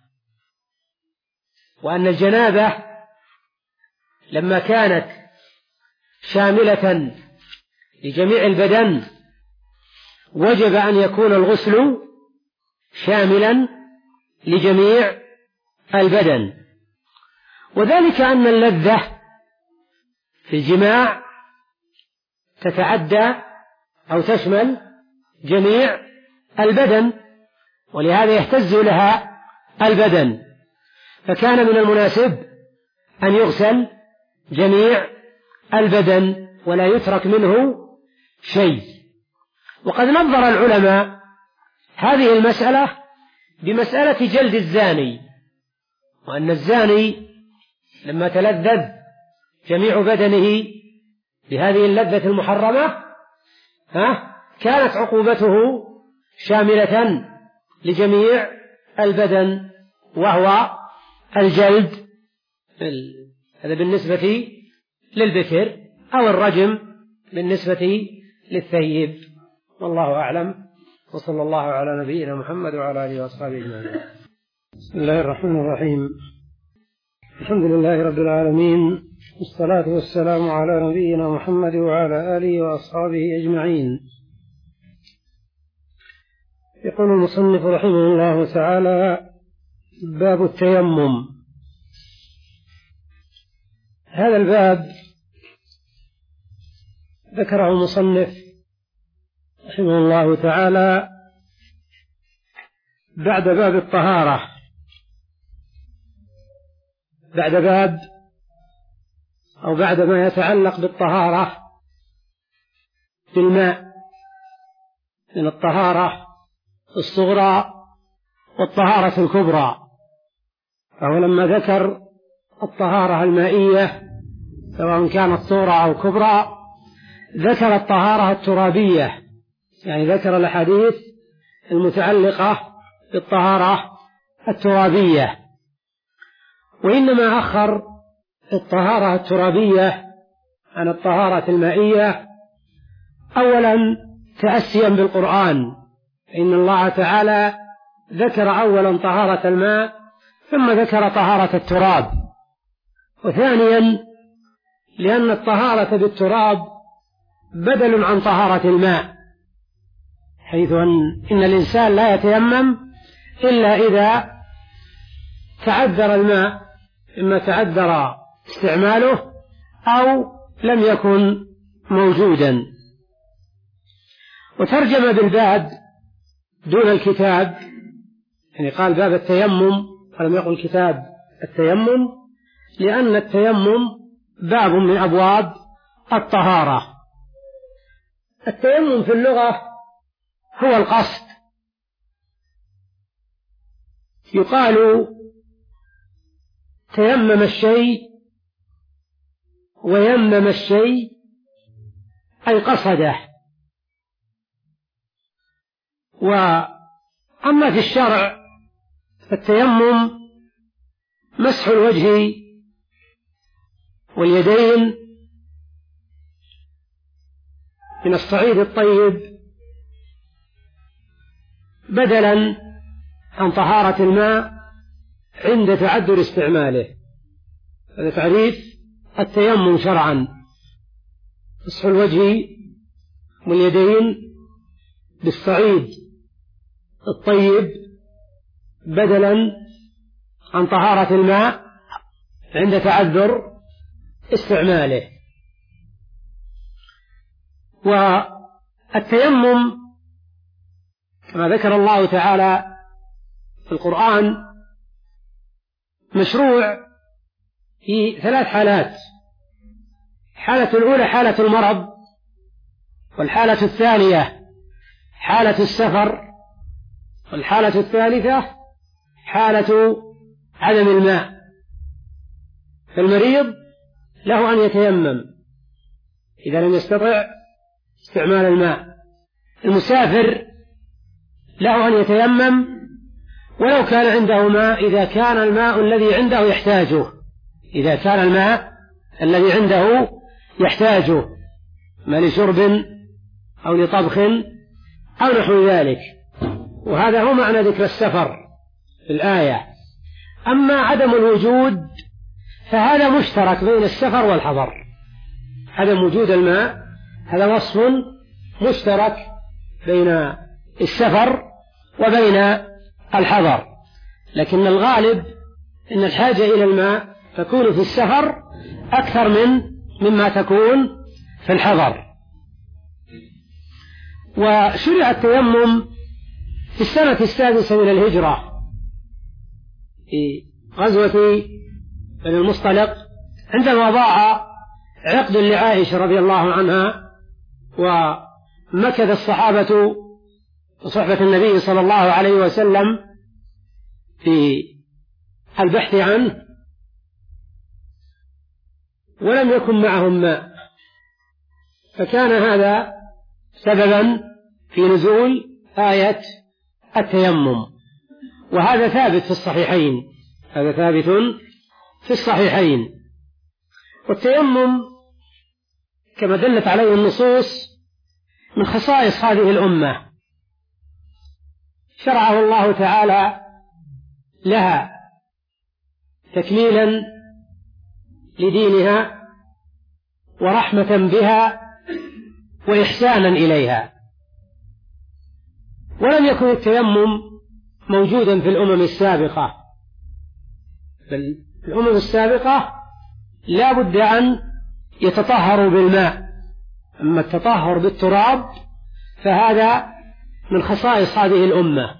A: وأن الجنابة لما كانت شاملة لجميع البدن وجب أن يكون الغسل شاملا لجميع البدن، وذلك أن اللذة في الجماع تتعدى أو تشمل جميع البدن، ولهذا يهتز لها البدن، فكان من المناسب أن يغسل جميع البدن ولا يترك منه شيء. وقد نظر العلماء هذه المسألة بمسألة جلد الزاني، وأن الزاني لما تلذذ جميع بدنه بهذه اللذة المحرمة ها كانت عقوبته شاملة لجميع البدن، وهو الجلد، هذا بالنسبة للبكر، أو الرجم بالنسبة للثيب، والله أعلم. وصلى الله على نبينا محمد وعلى آله وأصحابه أجمعين. بسم الله الرحمن الرحيم. الحمد لله رب العالمين، والصلاة والسلام على نبينا محمد وعلى آله وأصحابه أجمعين. يقول المصنف رحمه الله تعالى: باب التيمم. هذا الباب ذكره المصنف رحمه الله تعالى بعد باب الطهارة، بعد باب أو بعد ما يتعلق بالطهارة بالماء، من الطهارة الصغرى والطهارة الكبرى. فهو لما ذكر الطهارة المائية سواء كانت صغرى أو كبرى ذكر الطهارة الترابية، يعني ذكر الأحاديث المتعلقة بالطهارة الترابية، وإنما أخر الطهارة الترابية عن الطهارة المائية أولا تأسيا بالقرآن، إن الله تعالى ذكر أولا طهارة الماء ثم ذكر طهارة التراب، وثانيا لأن الطهارة بالتراب بدل عن طهارة الماء، حيث إن الإنسان لا يتيمم إلا إذا تعذر الماء، إما تعذر استعماله أو لم يكن موجودا. وترجم بالباب دون الكتاب، يعني قال باب التيمم ولم يقل كتاب التيمم، لأن التيمم باب من أبواب الطهارة. التيمم في اللغة هو القصد، يقال تيمم الشيء ويمم الشيء أي قصده. وأما في الشرع فالتيمم مسح الوجه واليدين من الصعيد الطيب بدلا عن طهارة الماء عند تعذر استعماله. هذا تعريف التيمم شرعا: مسح الوجه واليدين بالصعيد الطيب بدلا عن طهارة الماء عند تعذر استعماله. والتيمم كما ذكر الله تعالى في القرآن مشروع في ثلاث حالات: الحالة الأولى حالة المرض، والحالة الثانية حالة السفر، والحالة الثالثة حالة عدم الماء. فالمريض له أن يتيمم إذا لم يستطع استعمال الماء. المسافر له أن يتيمم ولو كان عنده ماء إذا كان الماء الذي عنده يحتاجه إذا كان الماء الذي عنده يحتاجه ما لشرب أو لطبخ أو نحو ذلك. وهذا هو معنى ذكر السفر في الآية. أما عدم الوجود فهذا مشترك بين السفر والحضر. عدم وجود الماء هذا وصف مشترك بين السفر وبين الحضر، لكن الغالب أن الحاجة إلى الماء تكون في السفر أكثر من مما تكون في الحضر. وشرع التيمم في السنة السادسة من الهجرة في غزوة بني المصطلق عندما ضاع عقد لعائشة رضي الله عنها، ومكث الصحابة وصحبة النبي صلى الله عليه وسلم في البحث عنه ولم يكن معهم ماء، فكان هذا سببا في نزول آية التيمم. وهذا ثابت في الصحيحين هذا ثابت في الصحيحين. والتيمم كما دلت عليه النصوص من خصائص هذه الأمة، شرعه الله تعالى لها تكميلا لدينها ورحمة بها وإحسانا إليها. ولم يكن التيمم موجودا في الأمم السابقة، بل في الأمم السابقة لا بد أن يتطهروا بالماء، أما التطهر بالتراب فهذا من خصائص هذه الأمة.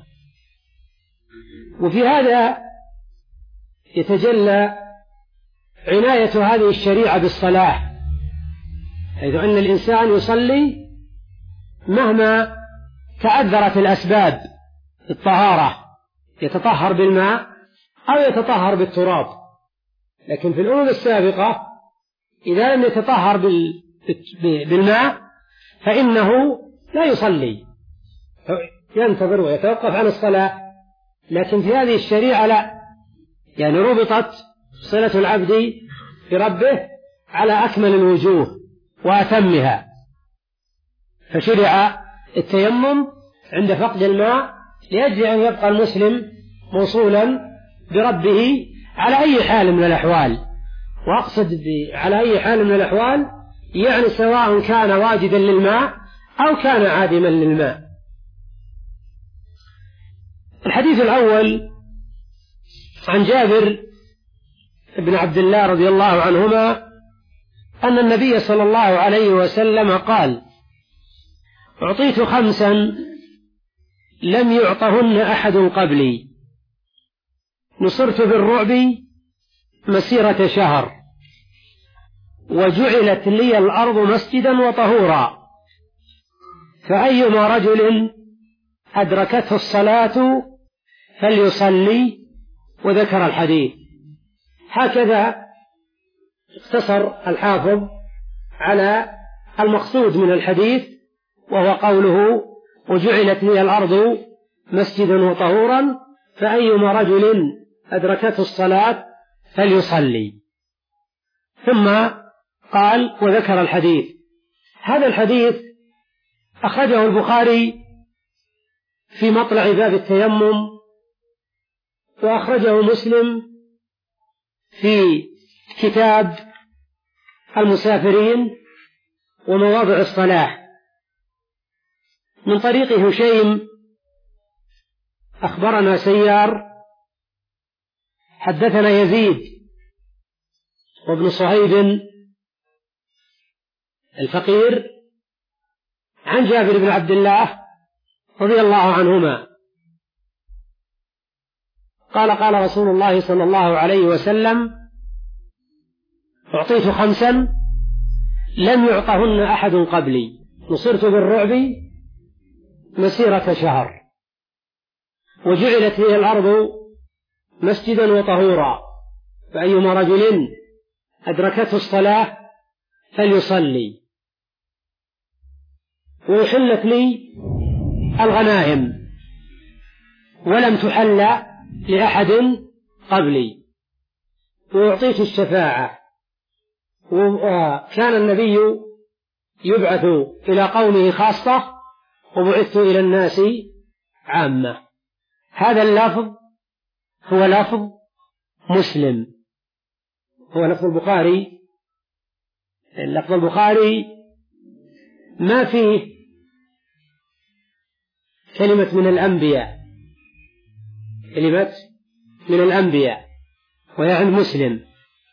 A: وفي هذا يتجلى عناية هذه الشريعة بالصلاة، حيث أن الإنسان يصلي مهما تعذرت الأسباب الطهارة، يتطهر بالماء أو يتطهر بالتراب. لكن في الأمم السابقة إذا لم يتطهر بالماء فإنه لا يصلي، ينتظر ويتوقف عن الصلاة. لكن في هذه الشريعة لا، يعني ربطت صلة العبد بربه على أكمل الوجوه وأتمها. فشرع التيمم عند فقد الماء لأجل أن يبقى المسلم موصولا بربه على أي حال من الأحوال. وأقصد على أي حال من الأحوال يعني سواء كان واجدا للماء أو كان عادما للماء. الحديث الأول عن جابر بن عبد الله رضي الله عنهما أن النبي صلى الله عليه وسلم قال: أعطيت خمسا لم يعطهن أحد قبلي، نصرت بالرعب مسيرة شهر، وجعلت لي الأرض مسجدا وطهورا، فأيما رجل أدركته الصلاة فليصلي. وذكر الحديث. هكذا اقتصر الحافظ على المقصود من الحديث، وهو قوله: وجعلت لي الأرض مسجدا وطهورا فأيما رجل أدركته الصلاة فليصلي. ثم قال: وذكر الحديث. هذا الحديث أخرجه البخاري في مطلع باب التيمم، وأخرجه مسلم في كتاب المسافرين ومواضع الصلاة من طريق هشيم أخبرنا سيار حدثنا يزيد وابن صهيب الفقير عن جابر بن عبد الله رضي الله عنهما قال: قال رسول الله صلى الله عليه وسلم: أعطيت خمسا لم يعطهن أحد قبلي، نصرت بالرعب مسيرة شهر، وجعلت لي الأرض مسجدا وطهورا، فأيما رجل أدركته الصلاة فليصلي، وأحلت لي الغنائم ولم تحل لأحد قبلي، وأعطيت الشفاعة، وكان النبي يبعث إلى قومه خاصة وبعثت إلى الناس عامة. هذا اللفظ هو لفظ مسلم، هو لفظ البخاري. لفظ البخاري ما فيه كلمة من الأنبياء، كلمة من الأنبياء، وهي عند مسلم.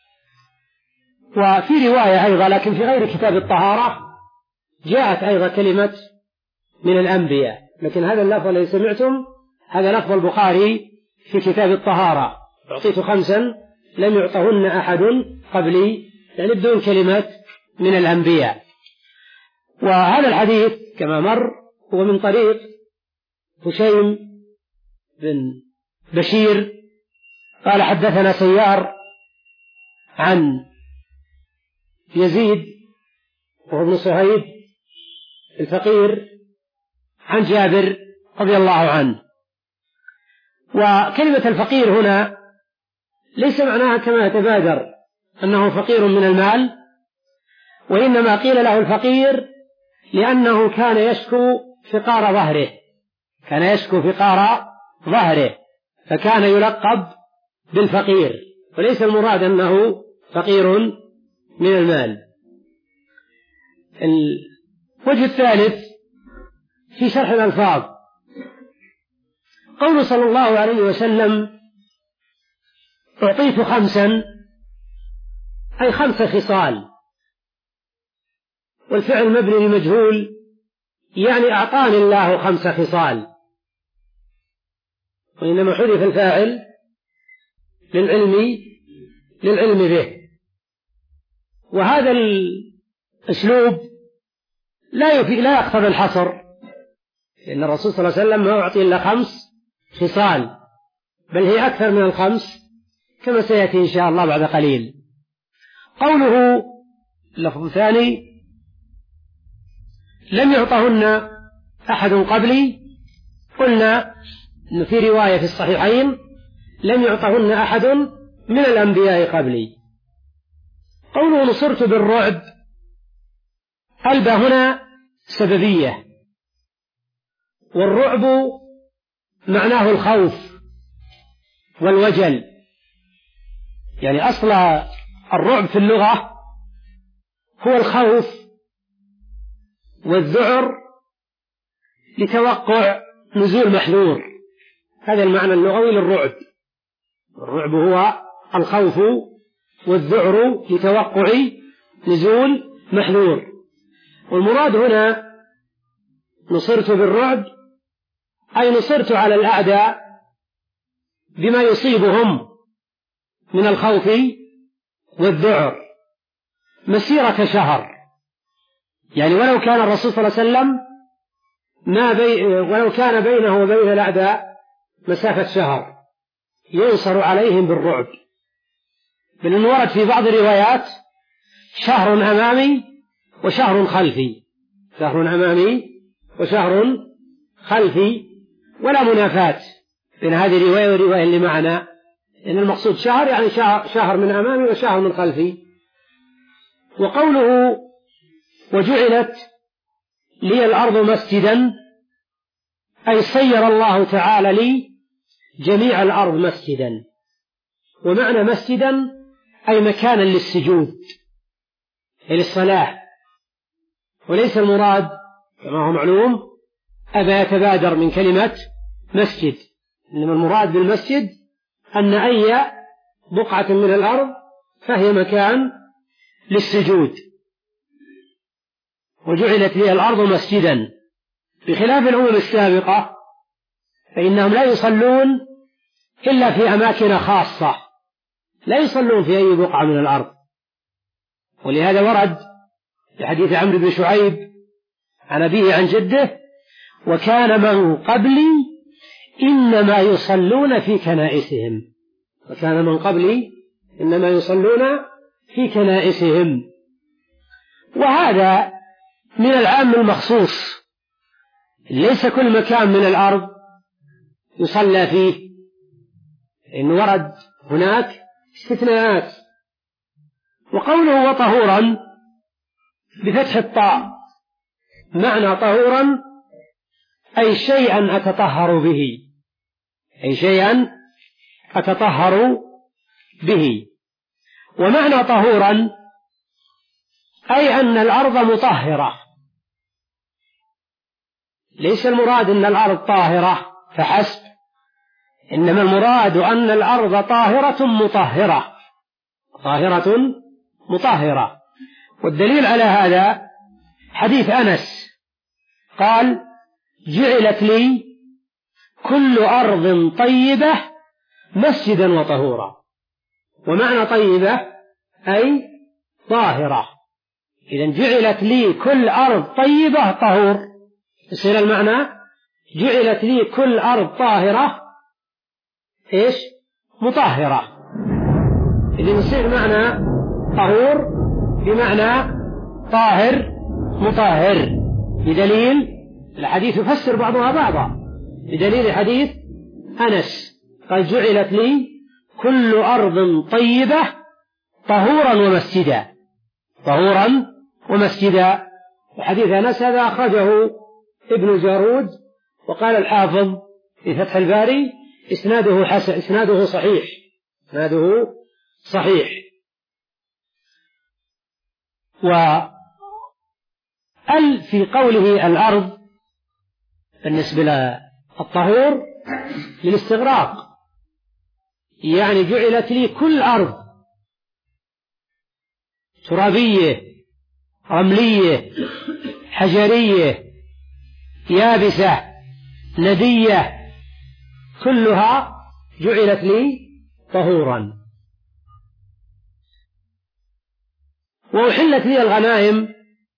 A: وفي رواية أيضا لكن في غير كتاب الطهارة جاءت أيضا كلمة من الأنبياء، لكن هذا اللفظ الذي سمعتم هذا لفظ البخاري في كتاب الطهارة: أعطيت خمسا لم يعطهن أحد قبلي، يعني بدون كلمة من الأنبياء. وهذا الحديث كما مر هو من طريق هشيم بن بشير قال: حدثنا سيار عن يزيد وابن صهيب الفقير عن جابر رضي الله عنه. وكلمة الفقير هنا ليس معناها كما يتبادر أنه فقير من المال، وإنما قيل له الفقير لأنه كان يشكو فقار ظهره، كان يشكو فقار ظهره فكان يلقب بالفقير، وليس المراد أنه فقير من المال. الوجه الثالث في شرح الألفاظ قول صلى الله عليه وسلم: أعطيت خمسا، أي خمس خصال، والفعل مبني لمجهول، يعني أعطاني الله خمس خصال، وإنما حذف الفاعل للعلم للعلم به. وهذا الأسلوب لا يفي لا يقتضي الحصر، لأن الرسول صلى الله عليه وسلم ما أعطي إلا خمس خصال، بل هي أكثر من الخمس كما سيأتي إن شاء الله بعد قليل. قوله اللفظ الثاني: لم يعطهن أحد قبلي، قلنا إن في رواية في الصحيحين: لم يعطهن أحد من الأنبياء قبلي. قوله نصرت بالرعب، الباء هنا سببية، والرعب معناه الخوف والوجل، يعني أصل الرعب في اللغة هو الخوف والذعر لتوقع نزول محذور، هذا المعنى اللغوي للرعب. الرعب هو الخوف والذعر لتوقع نزول محذور، والمراد هنا نصرت بالرعب أي نصرت على الأعداء بما يصيبهم من الخوف والذعر مسيرة شهر، يعني ولو كان الرسول صلى الله عليه وسلم ما بي ولو كان بينه وبين الأعداء مسافة شهر ينصر عليهم بالرعب، بل إنه ورد في بعض الروايات شهر أمامي وشهر خلفي، شهر أمامي وشهر خلفي، ولا منافاة بين هذه الرواية والرواية اللي معنا، إن المقصود شهر يعني شهر من أمامي وشهر من خلفي. وقوله وجعلت لي الأرض مسجدا، أي صير الله تعالى لي جميع الأرض مسجدا، ومعنى مسجدا أي مكانا للسجود أي للصلاة، وليس المراد كما هو معلوم أبا يتبادر من كلمة مسجد، إنما المراد بالمسجد أن أي بقعة من الأرض فهي مكان للسجود. وجعلت لي الأرض مسجدا، بخلاف الأمم السابقة فإنهم لا يصلون إلا في أماكن خاصة، لا يصلون في أي بقعة من الأرض. ولهذا ورد في حديث عمرو بن شعيب عن أبيه عن جده: وكان من قبلي إنما يصلون في كنائسهم، وكان من قبلي إنما يصلون في كنائسهم. وهذا من العام المخصوص، ليس كل مكان من الأرض يصلى فيه، إن ورد هناك استثناءات. وقوله وطهورا بفتح الطاء، معنى طهورا أي شيئا أتطهر به، أي شيئا أتطهر به. ومعنى طهورا أي أن الأرض مطهرة، ليس المراد أن الأرض طاهرة فحسب، إنما المراد أن الأرض طاهرة مطهرة، طاهرة مطهرة. والدليل على هذا حديث أنس قال: جعلت لي كل أرض طيبة مسجدا وطهورا. ومعنى طيبة أي طاهرة، إذن جعلت لي كل أرض طيبة طهور، يصير المعنى جعلت لي كل أرض طاهرة إيش؟ مطهرة. إذن يصير معنى طهور بمعنى طاهر مطهر، بدليل الحديث يفسر بعضها بعضا، بدليل حديث أنس قال: جعلت لي كل أرض طيبة طهورا ومسجدا، طهورا ومسجدا. وحديث أنس هذا أخرجه ابن جارود، وقال الحافظ في فتح الباري: إسناده حسن، إسناده صحيح، إسناده صحيح. وأل في قوله الأرض بالنسبة للطهور للاستغراق، يعني جعلت لي كل أرض ترابية رملية حجرية يابسة ندية كلها جعلت لي طهورا. وأحلت لي الغنائم،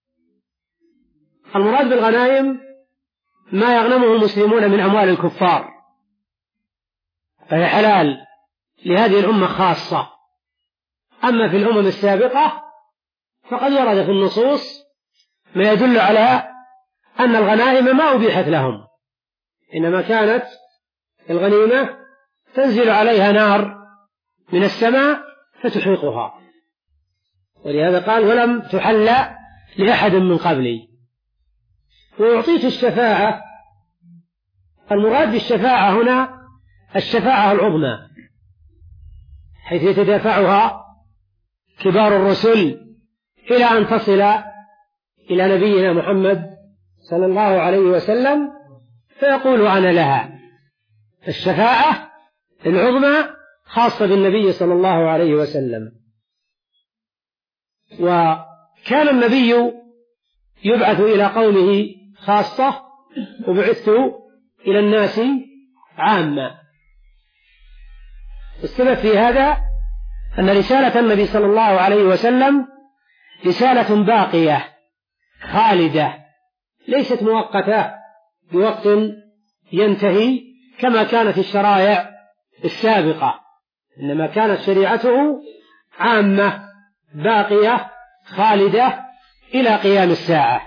A: المراد بالغنائم ما يغنمه المسلمون من أموال الكفار، فهي حلال لهذه الأمة خاصة. أما في الأمم السابقة فقد ورد في النصوص ما يدل على أن الغنائم ما أبيحت لهم، إنما كانت الغنيمة تنزل عليها نار من السماء فتحرقها، ولهذا قال: ولم تحل لأحد من قبلي. وأعطيت الشفاعة، المراد بالشفاعة هنا الشفاعة العظمى، حيث يتدافعها كبار الرسل إلى أن تصل إلى نبينا محمد صلى الله عليه وسلم فيقول: أنا لها. الشفاعة العظمى خاصة بالنبي صلى الله عليه وسلم. وكان النبي يبعث إلى قومه خاصة، وبعثت إلى الناس عامة. السبب في هذا أن رسالة النبي صلى الله عليه وسلم رسالة باقية خالدة، ليست مؤقتة بوقت ينتهي كما كانت الشرائع السابقة، إنما كانت شريعته عامة باقية خالدة إلى قيام الساعة.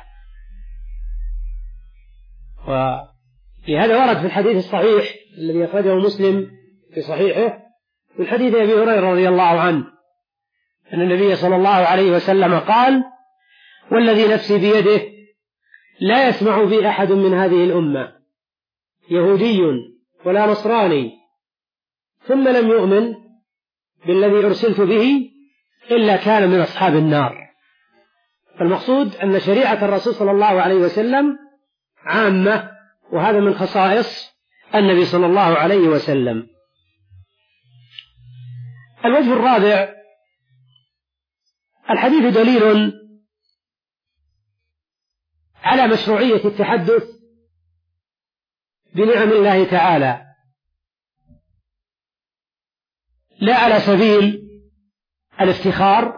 A: ولهذا ورد في الحديث الصحيح الذي أخرجه مسلم في صحيحه من حديث أبي هريرة رضي الله عنه أن النبي صلى الله عليه وسلم قال: والذي نفسي بيده لا يسمع بي أحد من هذه الأمة يهودي ولا نصراني ثم لم يؤمن بالذي أرسلت به إلا كان من أصحاب النار. فالمقصود أن شريعة الرسول صلى الله عليه وسلم عامة، وهذا من خصائص النبي صلى الله عليه وسلم. الوجه الرابع: الحديث دليل على مشروعية التحدث بنعم الله تعالى، لا على سبيل الافتخار،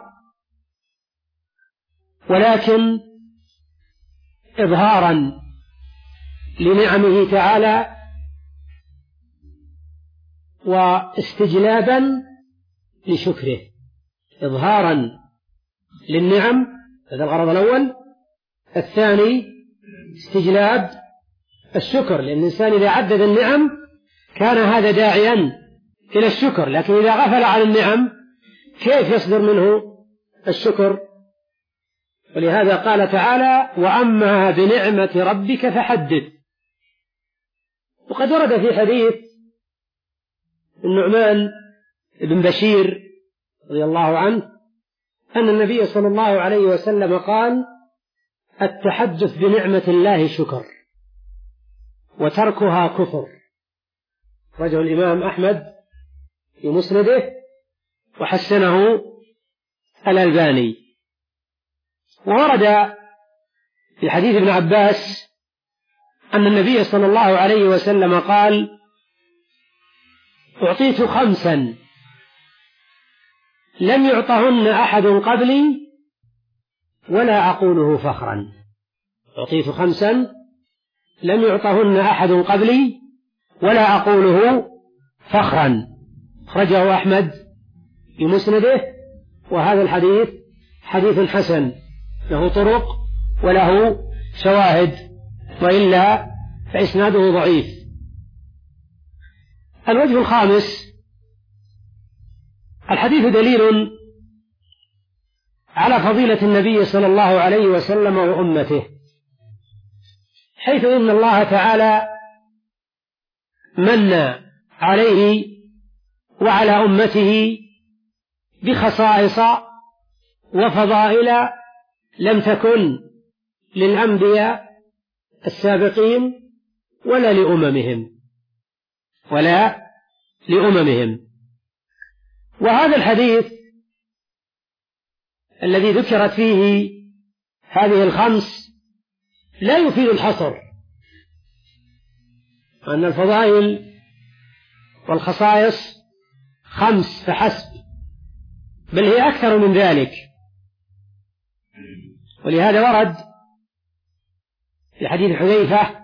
A: ولكن إظهارا لنعمه تعالى واستجلابا لشكره. إظهارا للنعم، هذا الغرض الأول. الثاني استجلاب الشكر، لأن الإنسان إذا عدد النعم كان هذا داعيا إلى الشكر، لكن إذا غفل عن النعم كيف يصدر منه الشكر؟ ولهذا قال تعالى: وأما بنعمة ربك فحدث. وقد ورد في حديث النعمان بن بشير رضي الله عنه أن النبي صلى الله عليه وسلم قال: التحدث بنعمة الله شكر وتركها كفر. رجع الإمام أحمد في مسنده وحسنه الألباني. وورد في حديث ابن عباس أن النبي صلى الله عليه وسلم قال: أعطيت خمسا لم يعطهن أحد قبلي ولا أقوله فخرا. أعطيت خمسا لم يعطهن أحد قبلي ولا أقوله فخرا. أخرجه أحمد في مسنده، وهذا الحديث حديث حسن له طرق وله شواهد، وإلا فإسناده ضعيف. الوجه الخامس: الحديث دليل على فضيلة النبي صلى الله عليه وسلم وأمته، حيث إن الله تعالى من عليه وعلى أمته بخصائص وفضائل لم تكن للأنبياء السابقين ولا لأممهم ولا لأممهم. وهذا الحديث الذي ذكرت فيه هذه الخمس لا يفيد الحصر، أن الفضائل والخصائص خمس فحسب، بل هي أكثر من ذلك. ولهذا ورد في حديث حذيفة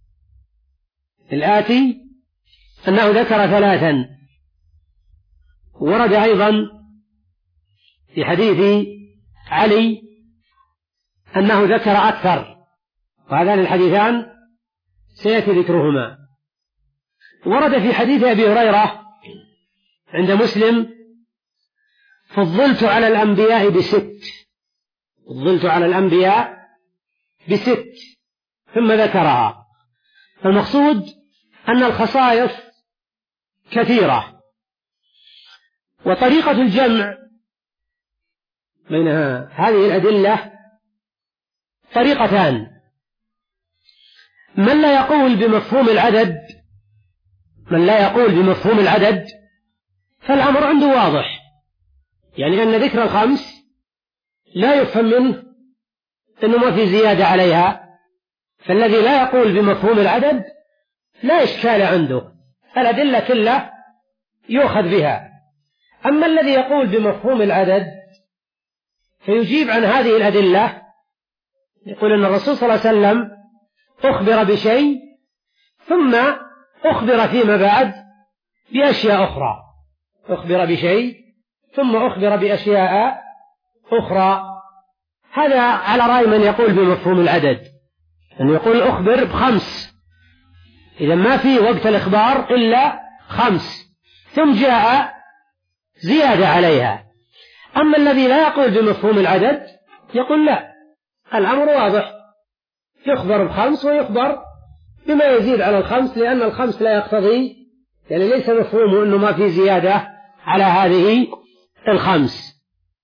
A: الآتي أنه ذكر ثلاثا. ورد أيضا في حديث علي أنه ذكر أكثر، وهذان الحديثان سيأتي ذكرهما. ورد في حديث أبي هريرة عند مسلم: فضلت على الأنبياء بست فضلت على الأنبياء بست ثم ذكرها. فالمقصود أن الخصائص كثيرة، وطريقة الجمع بين هذه الأدلة طريقتان: من لا يقول بمفهوم العدد من لا يقول بمفهوم العدد فالأمر عنده واضح، يعني أن ذكر الخمس لا يفهم منه أنه ما في زيادة عليها، فالذي لا يقول بمفهوم العدد لا إشكال عنده، الأدلة كلها يؤخذ بها. أما الذي يقول بمفهوم العدد فيجيب عن هذه الأدلة، يقول أن الرسول صلى الله عليه وسلم أخبر بشيء ثم أخبر فيما بعد بأشياء أخرى أخبر بشيء ثم أخبر بأشياء أخرى هذا على رأي من يقول بمفهوم العدد، أن يقول أخبر بخمس، إذا ما في وقت الإخبار إلا خمس، ثم جاء زيادة عليها. أما الذي لا يقول بمفهوم العدد يقول لا، الأمر واضح، يخبر بخمس ويخبر بما يزيد على الخمس، لأن الخمس لا يقتضي، يعني ليس مفهومه أنه ما في زيادة على هذه الخمس.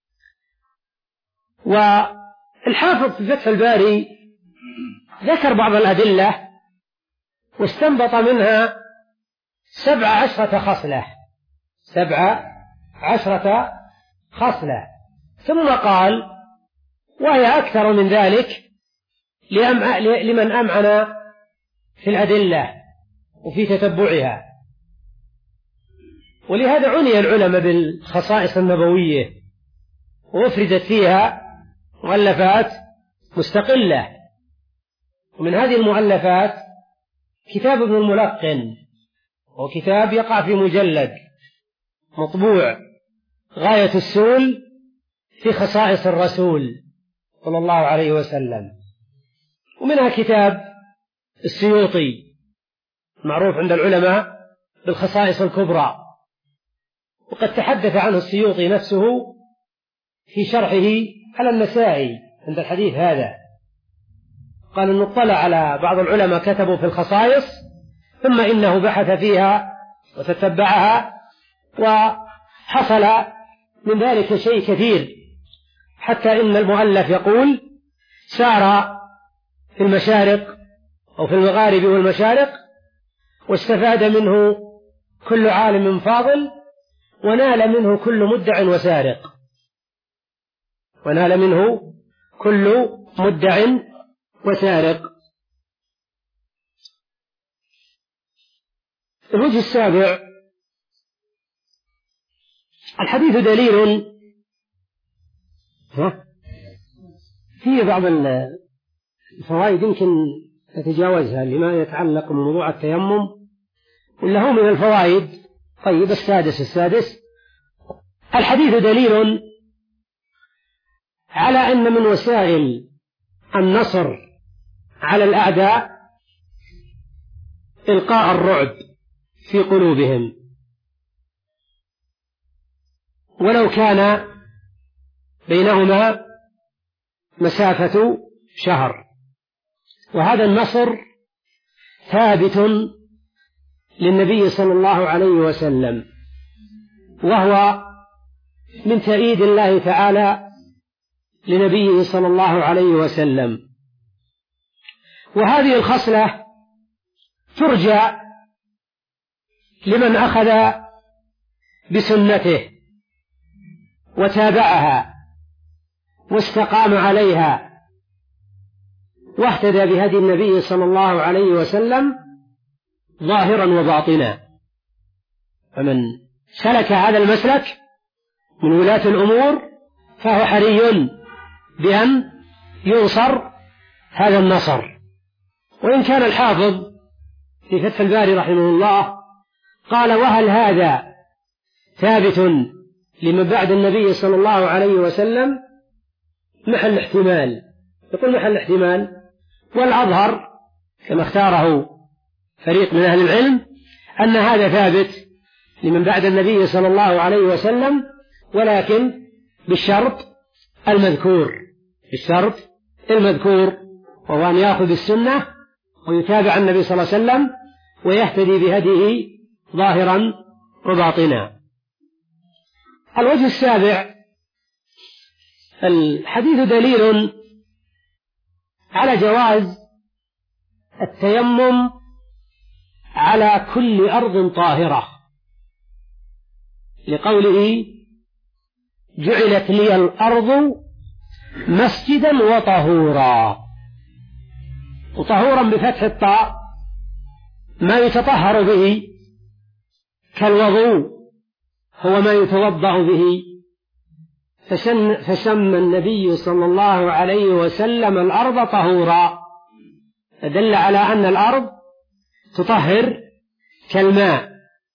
A: والحافظ في فتح الباري ذكر بعض الأدلة واستنبط منها سبع عشرة خصلة سبع عشرة خصلة ثم قال وهي أكثر من ذلك لمن أمعن في الأدلة وفي تتبعها. ولهذا عني العلماء بالخصائص النبوية وأفردت فيها مؤلفات مستقلة، ومن هذه المؤلفات كتاب ابن الملقن، وكتاب يقع في مجلد مطبوع غاية السول في خصائص الرسول صلى الله عليه وسلم، ومنها كتاب السيوطي معروف عند العلماء بالخصائص الكبرى، وقد تحدث عنه السيوطي نفسه في شرحه على النسائي عند الحديث هذا، قال أنه اطلع على بعض العلماء كتبوا في الخصائص ثم إنه بحث فيها وتتبعها وحصل من ذلك شيء كثير، حتى إن المؤلف يقول سار في المشارق أو في المغارب والمشارق واستفاد منه كل عالم فاضل، ونال منه كل مدع وسارق ونال منه كل مدع وسارق. الوجه السابع، الحديث دليل فيه بعض الفوائد يمكن نتجاوزها لما يتعلق بموضوع التيمم، ولا هو من الفوائد. طيب السادس السادس الحديث دليل على أن من وسائل النصر على الأعداء إلقاء الرعب في قلوبهم ولو كان بينهما مسافة شهر، وهذا النصر ثابت للنبي صلى الله عليه وسلم، وهو من تأييد الله تعالى لنبيه صلى الله عليه وسلم. وهذه الخصلة ترجى لمن أخذ بسنته وتابعها واستقام عليها واهتدى بهدي النبي صلى الله عليه وسلم ظاهرا وباطنا. فمن سلك هذا المسلك من ولاة الأمور فهو حري بأن ينصر هذا النصر. وإن كان الحافظ في فتح الباري رحمه الله قال وهل هذا ثابت لمن بعد النبي صلى الله عليه وسلم، محل احتمال، يقول محل احتمال، والأظهر كما اختاره فريق من أهل العلم أن هذا ثابت لمن بعد النبي صلى الله عليه وسلم، ولكن بالشرط المذكور بالشرط المذكور وهو أن يأخذ السنة ويتابع النبي صلى الله عليه وسلم ويهتدي بهديه ظاهرا وباطنا. الوجه السابع، الحديث دليل على جواز التيمم على كل أرض طاهرة، لقوله جعلت لي الأرض مسجدا وطهورا، وطهورا بفتح الطاء ما يتطهر به كالوضوء هو ما يتوضأ به، فسمى النبي صلى الله عليه وسلم الأرض طهورا، فدل على أن الأرض تطهر كالماء.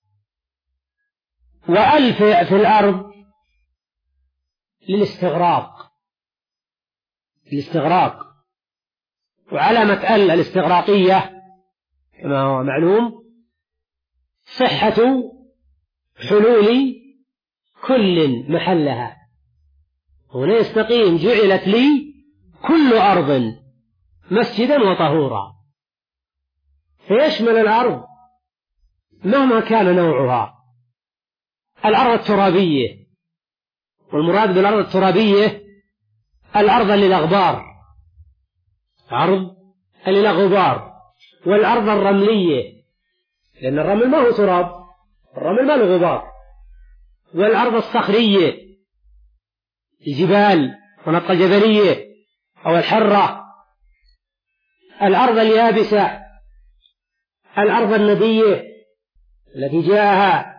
A: وألف في الأرض للاستغراق، الاستغراق. وعلامة ال الاستغراقية كما هو معلوم صحة حلول كل محلها. هنا يستقيم جعلت لي كل أرض مسجدا وطهورا، فيشمل الأرض مهما كان نوعها. الأرض الترابية، والمراد بالأرض الترابية الأرض اللي لا غبار، أرض اللي لا غبار، والأرض الرملية لأن الرمل ما هو تراب، الرمل ما له غبار، والأرض الصخرية الجبال ونطقة جبلية أو الحرة، الأرض اليابسة، الأرض الندية التي جاءها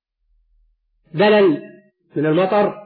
A: بلل من المطر.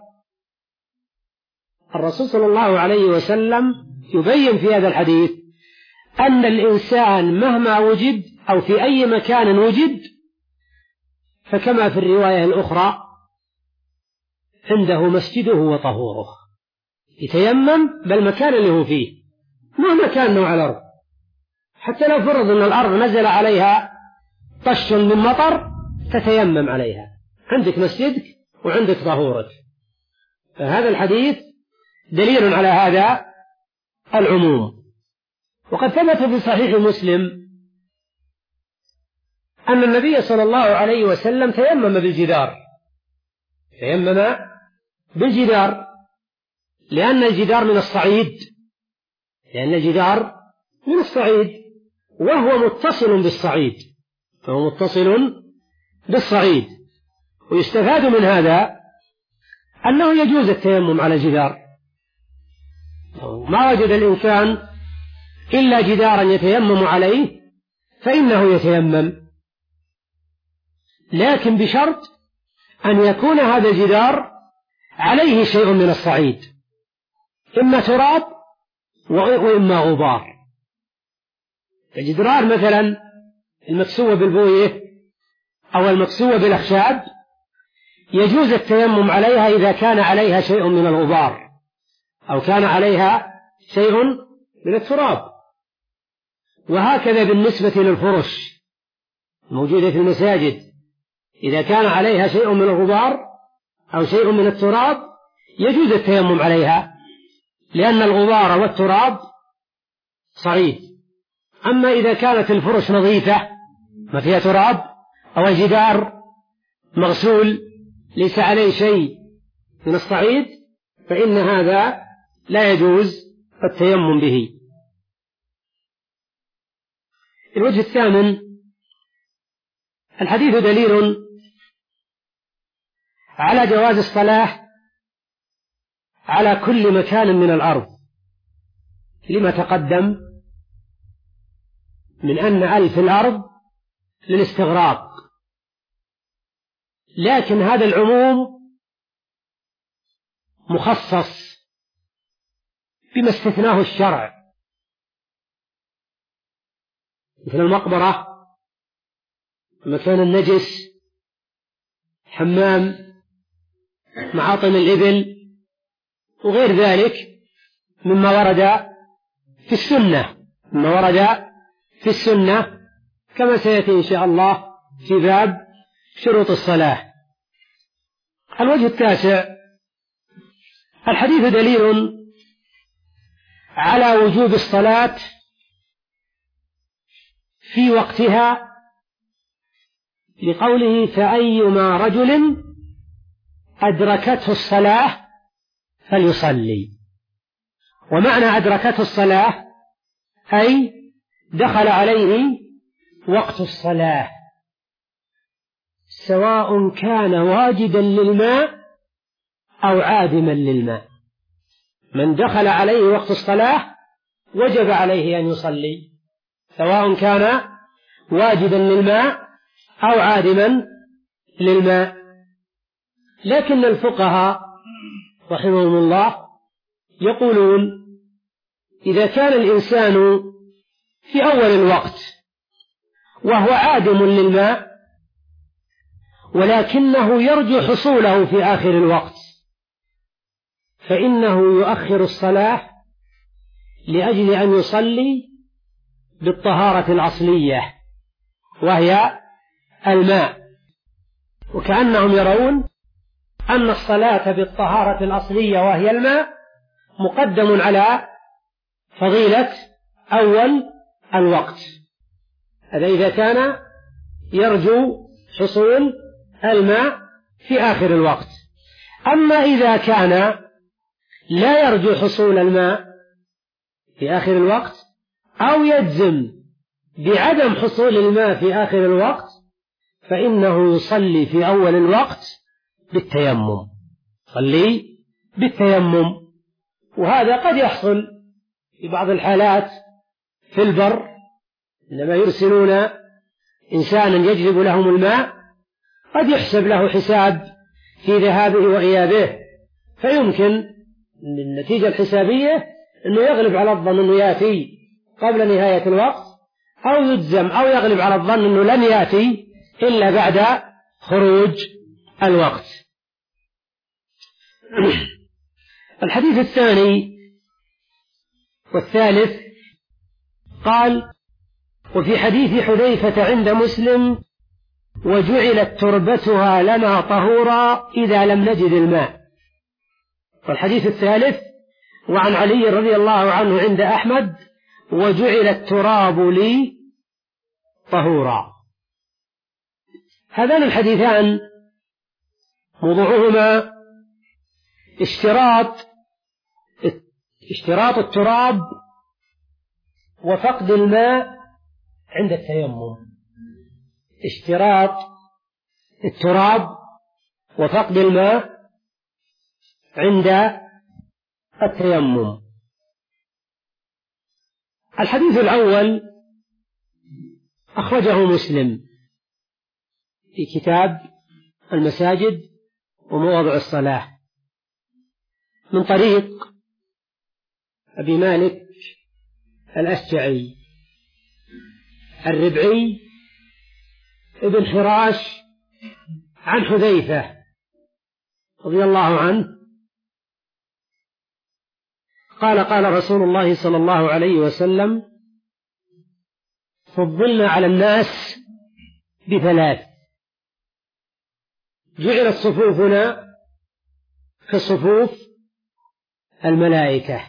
A: الرسول صلى الله عليه وسلم يبين في هذا الحديث أن الإنسان مهما وجد أو في أي مكان وجد فكما في الرواية الأخرى عنده مسجده وطهوره، يتيمم بالمكان اللي هو فيه مهما كان نوع الأرض. حتى لو فرض أن الأرض نزل عليها طش من مطر تتيمم عليها، عندك مسجدك وعندك طهورك. فهذا الحديث دليل على هذا العموم. وقد ثبت في صحيح مسلم أن النبي صلى الله عليه وسلم تيمم بالجدار، تيمم بالجدار لأن الجدار من الصعيد، لأن الجدار من الصعيد وهو متصل بالصعيد، فهو متصل بالصعيد. ويستفاد من هذا أنه يجوز التيمم على الجدار، ما وجد الإنسان إلا جدارا يتيمم عليه فإنه يتيمم، لكن بشرط أن يكون هذا الجدار عليه شيء من الصعيد، إما تراب وإما غبار. الجدران مثلا المكسوة بالبوية أو المكسوة بالأخشاب يجوز التيمم عليها إذا كان عليها شيء من الغبار أو كان عليها شيء من التراب. وهكذا بالنسبة للفرش الموجودة في المساجد، إذا كان عليها شيء من الغبار أو شيء من التراب يجوز التيمم عليها، لأن الغبار والتراب صعيد. أما إذا كانت الفرش نظيفة ما فيها تراب أو الجدار مغسول ليس عليه شيء من الصعيد فإن هذا لا يجوز التيمم به. الوجه الثامن: الحديث دليل على جواز الصلاة على كل مكان من الأرض لما تقدم من أن ألف الأرض للاستغراق، لكن هذا العموم مخصص بما استثناه الشرع، مثل المقبرة، مكان النجس، حمام، معاطن الإبل وغير ذلك مما ورد في السنة، مما ورد في السنة كما سيأتي إن شاء الله في باب شروط الصلاة. الوجه التاسع: الحديث دليل على وجوب الصلاة في وقتها لقوله: فأيما رجل أدركته الصلاة فليصلي. ومعنى أدركته الصلاة أي دخل عليه وقت الصلاة، سواء كان واجدا للماء أو عادما للماء. من دخل عليه وقت الصلاة وجب عليه أن يصلي، سواء كان واجدا للماء أو عادما للماء. لكن الفقهاء رحمهم الله يقولون: إذا كان الإنسان في أول الوقت وهو عادم للماء ولكنه يرجو حصوله في آخر الوقت فإنه يؤخر الصلاة لأجل أن يصلي بالطهارة الأصلية وهي الماء، وكأنهم يرون أن الصلاة بالطهارة الأصلية وهي الماء مقدم على فضيلة أول الوقت. هذا إذا كان يرجو حصول الماء في آخر الوقت. أما إذا كان لا يرجو حصول الماء في آخر الوقت أو يجزم بعدم حصول الماء في آخر الوقت فإنه يصلي في أول الوقت بالتيمم، صلي بالتيمم. وهذا قد يحصل في بعض الحالات في البر، لما يرسلون إنسانا يجلب لهم الماء قد يحسب له حساب في ذهابه وإيابه، فيمكن النتيجة الحسابية أنه يغلب على الظن أنه يأتي قبل نهاية الوقت، أو يجزم أو يغلب على الظن أنه لن يأتي إلا بعد خروج الوقت. الحديث الثاني والثالث قال: وفي حديث حذيفة عند مسلم: وجعلت تربتها لنا طهورا إذا لم نجد الماء. والحديث الثالث: وعن علي رضي الله عنه عند أحمد: وجعل التراب لي طهورا. هذان الحديثان موضوعهما اشتراط اشتراط التراب وفقد الماء عند التيمم. اشتراط التراب وفقد الماء عند التيمم. الحديث الأول أخرجه مسلم في كتاب المساجد ومواضع الصلاة من طريق أبي مالك الأشجعي الربعي ابن حراش عن حذيفة رضي الله عنه قال: قال رسول الله صلى الله عليه وسلم: فضلنا على الناس بثلاث: جعلت صفوفنا كصفوف الملائكة،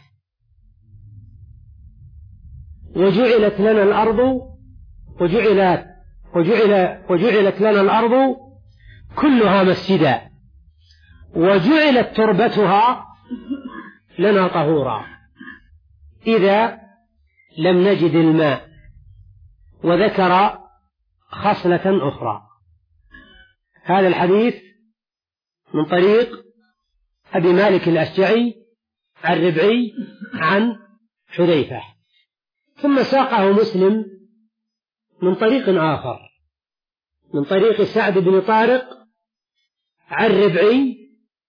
A: وجعلت لنا الأرض وجعلت وجعل وجعلت لنا الأرض كلها مسجدا، وجعلت تربتها لنا طهورا إذا لم نجد الماء. وذكر خصلة أخرى. هذا الحديث من طريق أبي مالك الأشجعي الربعي عن حذيفة، ثم ساقه مسلم من طريق آخر من طريق سعد بن طارق الربعي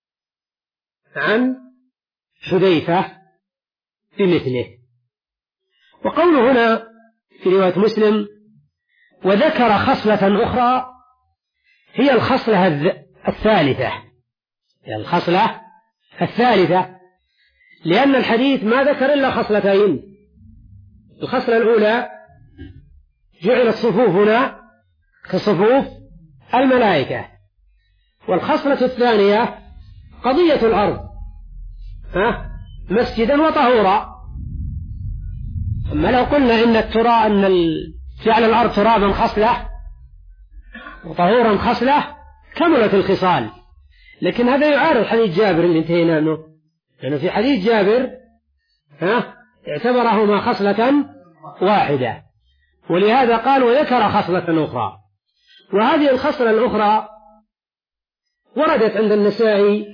A: عن حذيفة بمثله. وقوله هنا في رواية مسلم: وذكر خصلة أخرى، هي الخصلة الثالثة هي الخصلة الثالثة لأن الحديث ما ذكر إلا خصلتين. الخصلة الأولى: جعلت صفوفنا كصفوف الملائكة. والخصلة الثانية قضية الأرض ها مسجدا وطهورا. أما لو قلنا إن التراب أن جعل الأرض ترابا خصلة وطهورا خصلة كملت الخصال، لكن هذا يعارض حديث جابر اللي انتهينا منه، لأنه في حديث جابر ها اعتبرهما خصلة واحدة، ولهذا قال: وذكر خصلة أخرى. وهذه الخصلة الأخرى وردت عند النسائي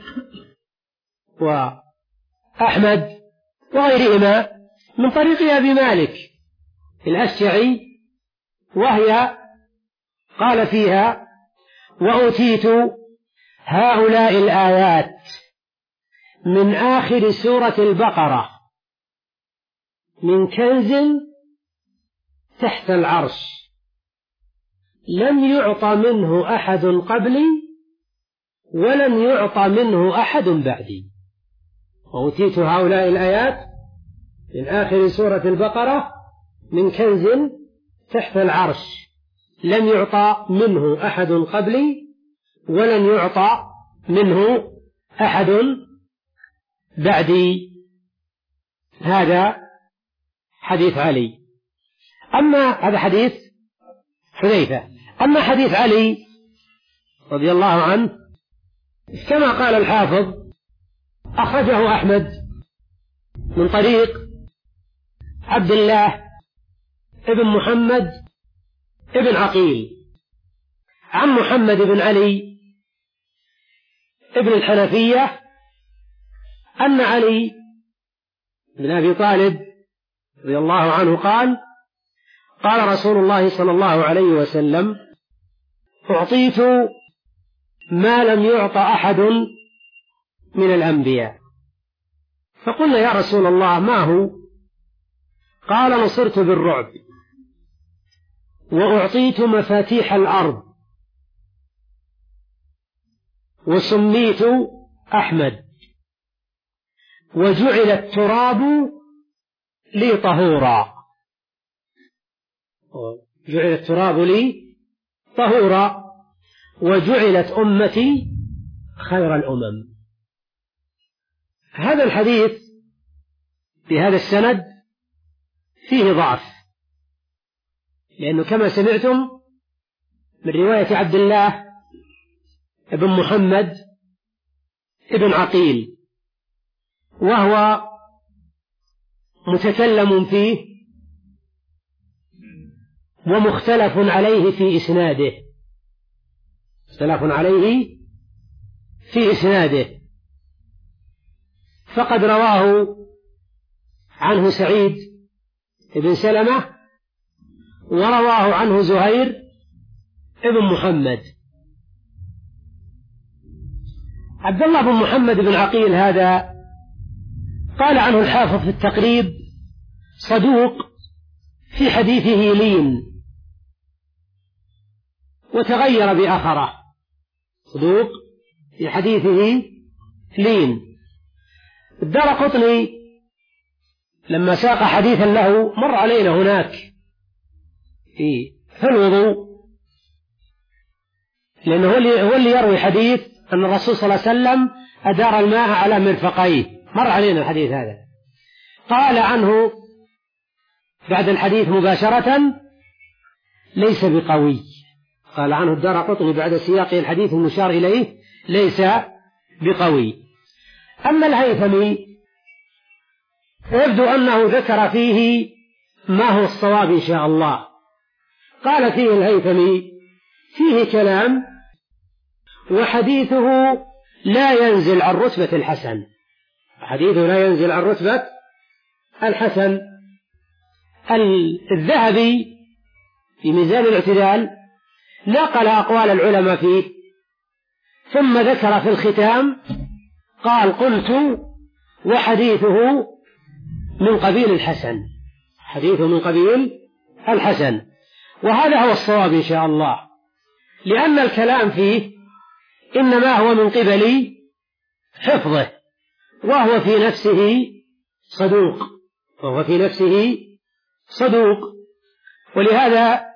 A: وأحمد وغيرهما من طريق أبي مالك الأشجعي، وهي قال فيها: وأوتيت هؤلاء الآيات من آخر سورة البقرة من كنز تحت العرش لم يعط منه أحد قبلي ولن يعط منه أحد بعدي. وأوتيت هؤلاء الآيات من آخر سورة البقرة من كنز تحت العرش لم يعطى منه أحد قبلي ولن يعطى منه أحد بعدي. هذا حديث علي. أما هذا حديث حذيفة. أما حديث علي رضي الله عنه كما قال الحافظ أخرجه أحمد من طريق عبد الله ابن محمد ابن عقيل عن محمد بن علي ابن الحنفية أن علي بن أبي طالب رضي الله عنه قال: قال رسول الله صلى الله عليه وسلم: أعطيت ما لم يعط أحد من الأنبياء. فقلنا: يا رسول الله ما هو؟ قال: نصرت بالرعب، وأعطيت مفاتيح الأرض، وسميت أحمد، وجعل التراب لي طهورا. جعل التراب لي طهورا، وجعلت أمتي خير الأمم. هذا الحديث بهذا السند فيه ضعف، لأنه كما سمعتم من رواية عبد الله ابن محمد ابن عقيل، وهو متكلم فيه ومختلف عليه في إسناده، مختلف عليه في إسناده. فقد رواه عنه سعيد بن سلمة، ورواه عنه زهير ابن محمد. عبد الله بن محمد بن عقيل هذا قال عنه الحافظ في التقريب: صدوق في حديثه لين، وتغير بآخره. صدوق في حديثه لين. الدارقطني لما ساق حديثا له مر علينا هناك في في الوضوء، لأنه هو اللي يروي حديث أن الرسول صلى الله عليه وسلم أدار الماء على مرفقيه، مر علينا الحديث هذا. قال عنه بعد الحديث مباشرة: ليس بقوي. قال عنه الدارقطني بعد سياق الحديث المشار إليه: ليس بقوي. أما الهيثمي يبدو أنه ذكر فيه ما هو الصواب إن شاء الله. قال فيه الهيثمي: فيه كلام، وحديثه لا ينزل عن رتبة الحسن. حديثه لا ينزل عن رتبة الحسن. الذهبي في ميزان الاعتدال نقل أقوال العلماء فيه، ثم ذكر في الختام قال: قلت وحديثه من قبيل الحسن. حديثه من قبيل الحسن. وهذا هو الصواب إن شاء الله، لأن الكلام فيه إنما هو من قبل حفظه، وهو في نفسه صدوق، وهو في نفسه صدوق. ولهذا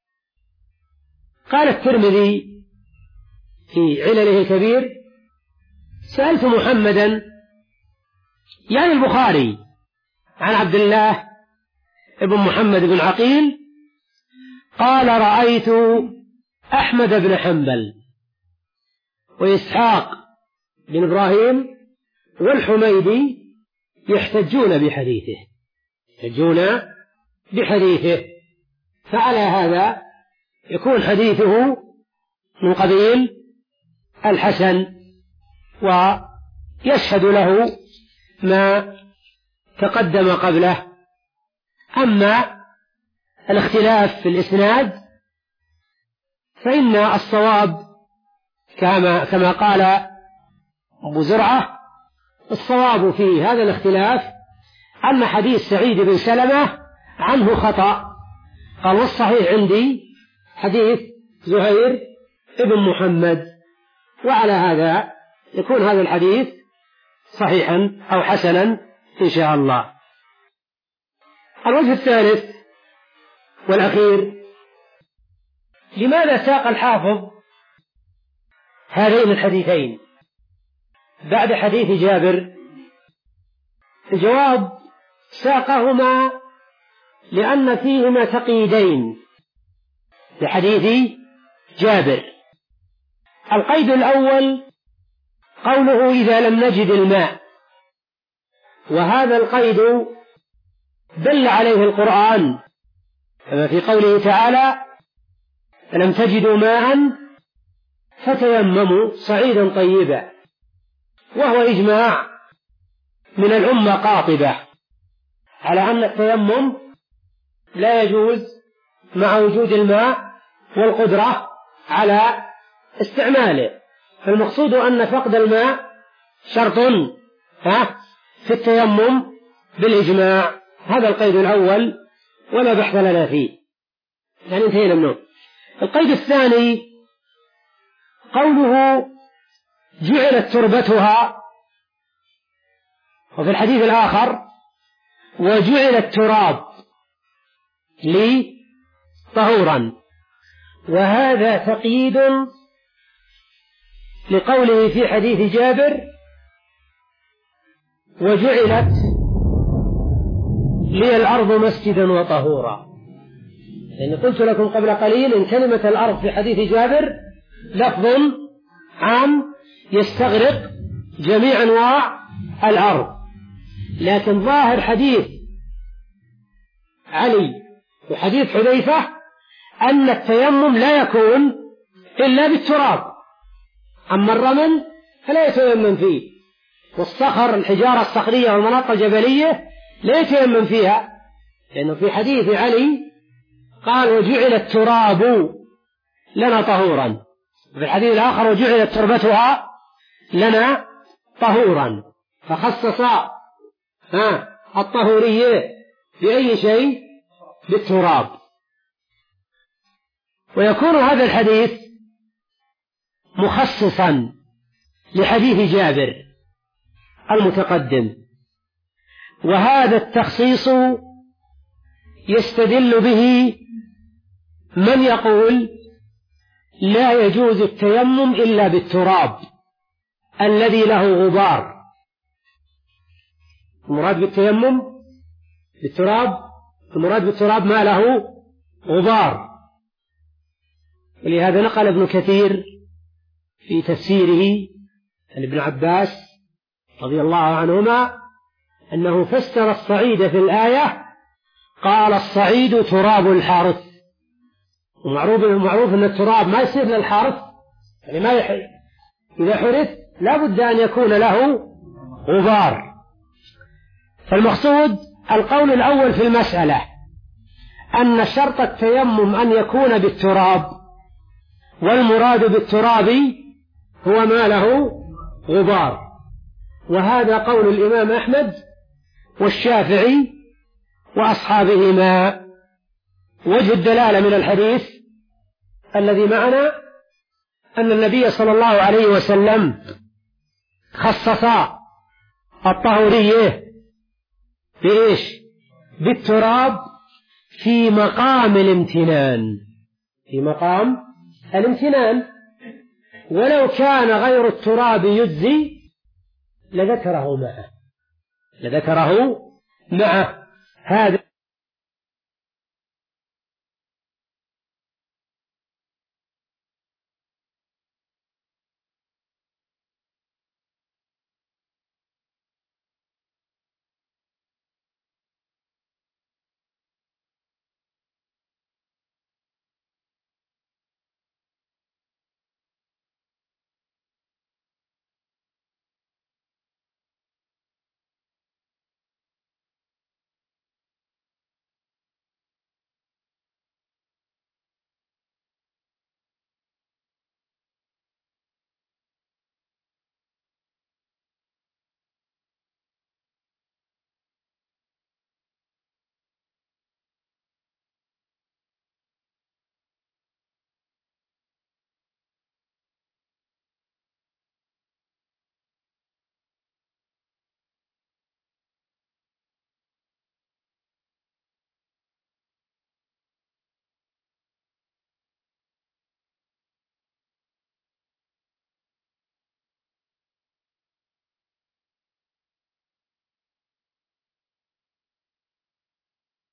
A: قال الترمذي في علله الكبير: سألت محمدا يعني البخاري عن عبد الله ابن محمد بن عقيل، قال: رأيت أحمد بن حنبل وإسحاق بن إبراهيم والحميدي يحتجون بحديثه، يحتجون بحديثه. فعلى هذا يكون حديثه من قبيل الحسن، ويشهد له ما تقدم قبله. أما الاختلاف في الإسناد فإن الصواب كما كما قال أبو زرعة: الصواب في هذا الاختلاف أن حديث سعيد بن سلمة عنه خطأ. قال: والصحيح عندي حديث زهير ابن محمد. وعلى هذا يكون هذا الحديث صحيحا أو حسنا إن شاء الله. الوجه الثالث والأخير، لماذا ساق الحافظ هذين الحديثين بعد حديث جابر؟ الجواب: ساقهما لأن فيهما تقييدين لحديث جابر. القيد الأول قوله إذا لم نجد الماء، وهذا القيد دل عليه القرآن كما في قوله تعالى: فلم تجدوا ماء فتيمموا صعيدا طيبا، وهو إجماع من الأمة قاطبة على أن التيمم لا يجوز مع وجود الماء والقدرة على استعماله. فالمقصود أن فقد الماء شرط في التيمم بالإجماع. هذا القيد الأول ولا بحث لنا فيه، يعني انتهينا منه. القيد الثاني قوله جعلت تربتها، وفي الحديث الآخر وجعل التراب لي طهورا، وهذا تقييد لقوله في حديث جابر: وجعلت لي الأرض مسجدا وطهورا. لأن يعني قلت لكم قبل قليل إن كلمة الأرض في حديث جابر لفظ عام يستغرق جميع أنواع الأرض، لكن ظاهر حديث علي وحديث حذيفة أن التيمم لا يكون إلا بالتراب، أما الرمل فلا يتيمم فيه، والصخر الحجارة الصخرية والمناطق الجبلية لا يتيمم فيها، لأنه في حديث علي قال: وجعل التراب لنا طهورا، وفي الحديث الآخر: وجعلت تربتها لنا طهورا، فخصص الطهورية بأي شيء؟ بالتراب. ويكون هذا الحديث مخصصا لحديث جابر المتقدم، وهذا التخصيص يستدل به من يقول لا يجوز التيمم إلا بالتراب الذي له غبار. المراد بالتيمم بالتراب، المراد بالتراب ما له غبار. ولهذا نقل ابن كثير في تفسيره عن ابن عباس رضي الله عنهما أنه فسر الصعيد في الآية قال: الصعيد تراب الحارث. ومعروف معروف أن التراب ما يصير للحارث، يعني ما يحرث، إذا حرث لا بد أن يكون له غبار. فالمقصود القول الأول في المسألة أن شرط التيمم أن يكون بالتراب، والمراد بالتراب هو ما له غبار، وهذا قول الإمام أحمد والشافعي وأصحابهما. وجه الدلالة من الحديث الذي معنا أن النبي صلى الله عليه وسلم خصص الطهورية بإيش؟ بالتراب في مقام الامتنان، في مقام الامتنان. ولو كان غير التراب يجزي لذكره معه، لذكره معه. هذا